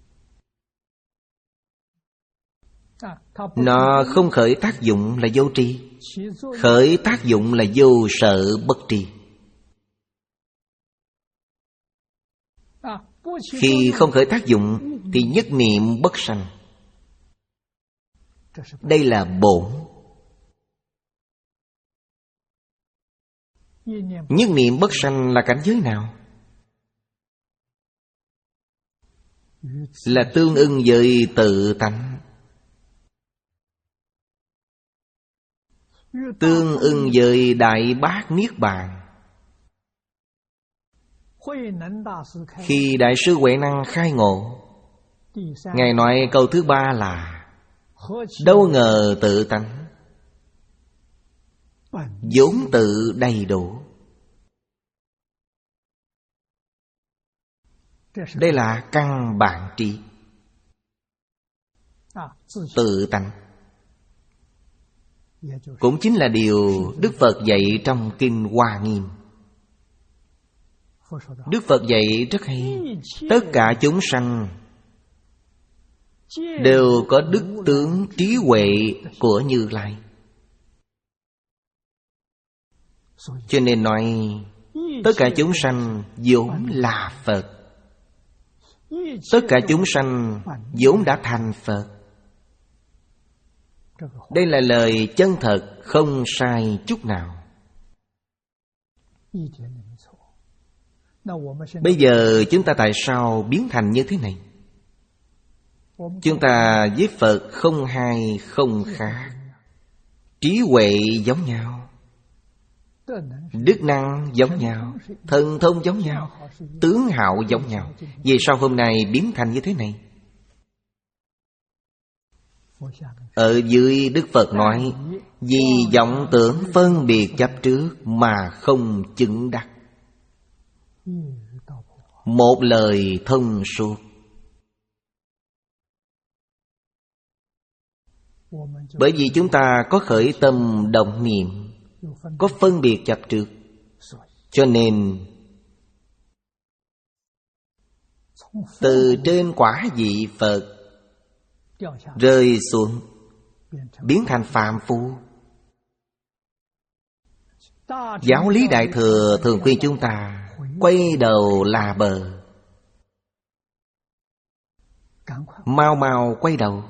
Nó không khởi tác dụng là vô tri, khởi tác dụng là vô sợ bất tri. Khi không khởi tác dụng thì nhất niệm bất sanh. Đây là bổn. Nhất niệm bất sanh là cảnh giới nào? Là tương ưng với tự tánh, tương ưng với Đại Bát Niết Bàn. Khi Đại sư Huệ Năng khai ngộ, Ngài nói câu thứ ba là đâu ngờ tự tánh vốn tự đầy đủ. Đây là căn bản trí. Tự tánh cũng chính là điều Đức Phật dạy trong Kinh Hoa Nghiêm. Đức Phật dạy rất hay. Tất cả chúng sanh đều có đức tướng trí huệ của Như Lai. Cho nên nói tất cả chúng sanh vốn là Phật. Tất cả chúng sanh vốn đã thành Phật. Đây là lời chân thật, không sai chút nào. Bây giờ chúng ta tại sao biến thành như thế này? Chúng ta với Phật không hai không khác. Trí huệ giống nhau, đức năng giống nhau, thần thông giống nhau, tướng hạo giống nhau. Vì sao hôm nay biến thành như thế này? Ở dưới Đức Phật nói: vì vọng tưởng phân biệt chấp trước mà không chứng đắc. Một lời thông suốt. Bởi vì chúng ta có khởi tâm động niệm, có phân biệt chấp trước, cho nên từ trên quả vị Phật rơi xuống, biến thành phàm phu. Giáo lý Đại Thừa thường khuyên chúng ta quay đầu là bờ. Mau mau quay đầu.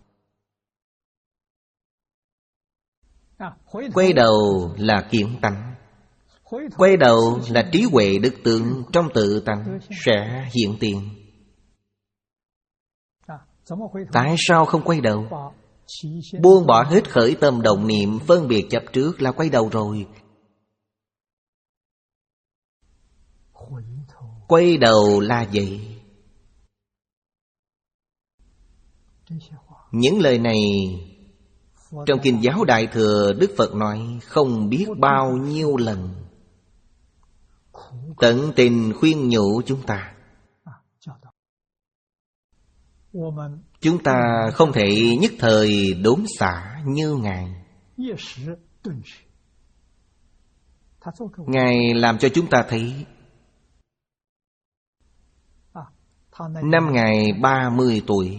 Quay đầu là kiến tánh. Quay đầu là trí huệ đức tướng trong tự tánh sẽ hiện tiền. Tại sao không quay đầu? Buông bỏ hết khởi tâm động niệm phân biệt chấp trước là quay đầu rồi. Quay đầu là vậy. Những lời này trong Kinh Giáo Đại Thừa, Đức Phật nói không biết bao nhiêu lần, tận tình khuyên nhủ chúng ta. Chúng ta không thể nhất thời đốn xả như Ngài. Ngài làm cho chúng ta thấy năm Ngài ba mươi tuổi,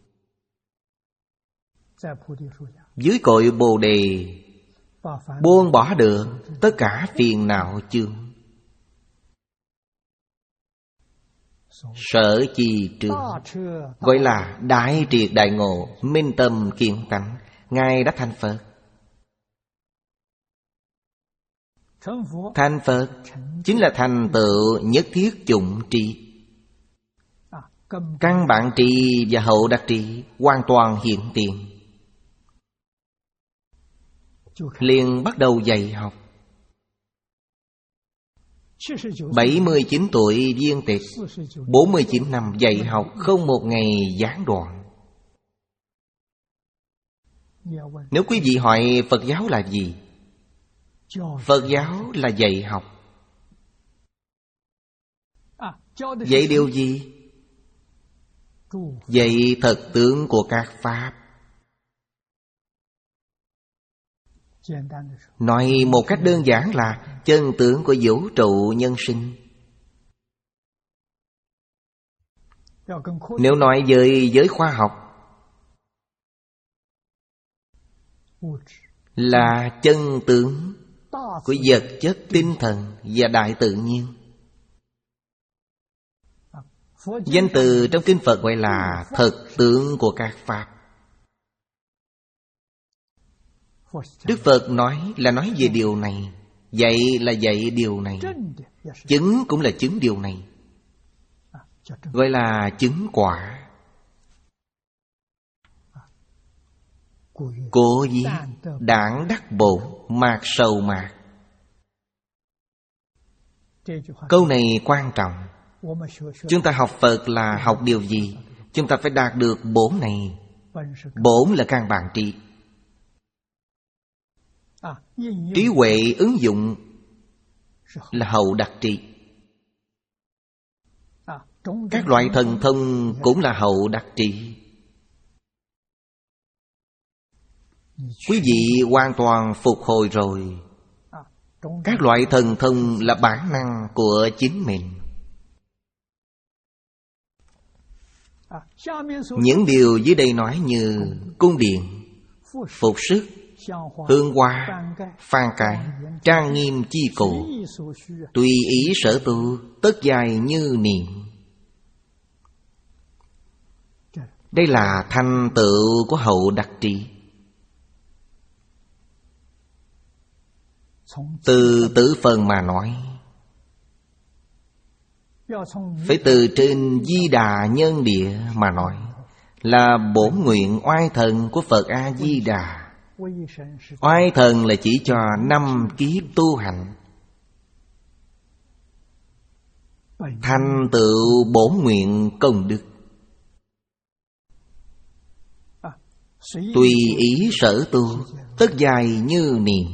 dưới cội Bồ Đề buông bỏ được tất cả phiền não chướng. Sở chi trường, gọi là đại triệt đại ngộ, minh tâm kiến tánh. Ngài đã thành Phật. Thành Phật chính là thành tựu nhất thiết chủng trí. Căn bản trí và hậu đắc trí hoàn toàn hiện tiền. Liền bắt đầu dạy học. Bảy mươi chín tuổi viên tịch, bốn mươi chín năm dạy học, không một ngày gián đoạn. Nếu quý vị hỏi Phật giáo là gì? Phật giáo là dạy học. Dạy điều gì? Dạy thật tướng của các pháp. Nói một cách đơn giản là chân tướng của vũ trụ nhân sinh. Nếu nói với giới khoa học là chân tướng của vật chất tinh thần và đại tự nhiên. Danh từ trong Kinh Phật gọi là thật tướng của các pháp. Đức Phật nói là nói về điều này, dạy là dạy điều này, chứng cũng là chứng điều này, gọi là chứng quả. Cố gì đảng đắc bổn, mạc sầu mạc. Câu này quan trọng. Chúng ta học Phật là học điều gì? Chúng ta phải đạt được bổn này. Bổn là căn bản trí. Trí huệ ứng dụng là hậu đắc trí. Các loại thần thông cũng là hậu đắc trí. Quý vị hoàn toàn phục hồi rồi. Các loại thần thông là bản năng của chính mình. Những điều dưới đây nói như cung điện, phục sức, hương hoa, phan cái, trang nghiêm chi cụ, tùy ý sở tu, tất dài như niệm. Đây là thành tựu của hậu đắc trí. Từ tử phần mà nói, phải từ trên Di Đà nhân địa mà nói, là bổn nguyện oai thần của Phật A-di-đà. Oai thần là chỉ cho năm kiếp tu hành, thành tựu bổn nguyện công đức. Tùy ý sở tu, tất dài như niệm.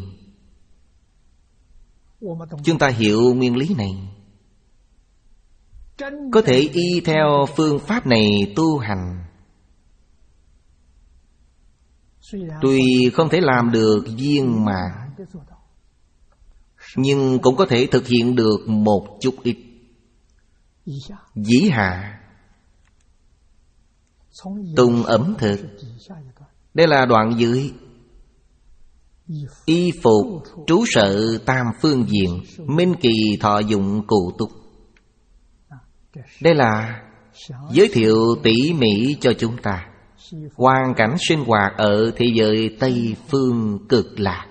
Chúng ta hiểu nguyên lý này, có thể y theo phương pháp này tu hành. Tuy không thể làm được viên mãn, nhưng cũng có thể thực hiện được một chút ít. Dĩ hạ tùng ẩm thực, đây là đoạn dưới. Y phục trú sợ tam phương diện, minh kỳ thọ dụng cụ túc. Đây là giới thiệu tỉ mỉ cho chúng ta hoàn cảnh sinh hoạt ở thế giới Tây Phương Cực Lạc.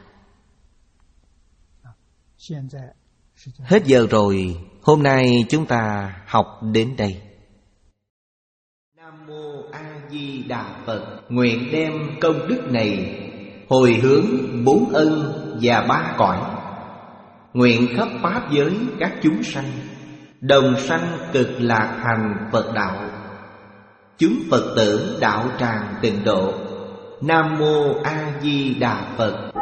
Hết giờ rồi, hôm nay chúng ta học đến đây. Nam Mô A Di Đà Phật. Nguyện đem công đức này hồi hướng bốn ân và ba cõi, nguyện khắp pháp giới các chúng sanh đồng sanh cực lạc thành Phật đạo, chúng Phật tử đạo tràng tịnh độ. Nam Mô A Di Đà Phật.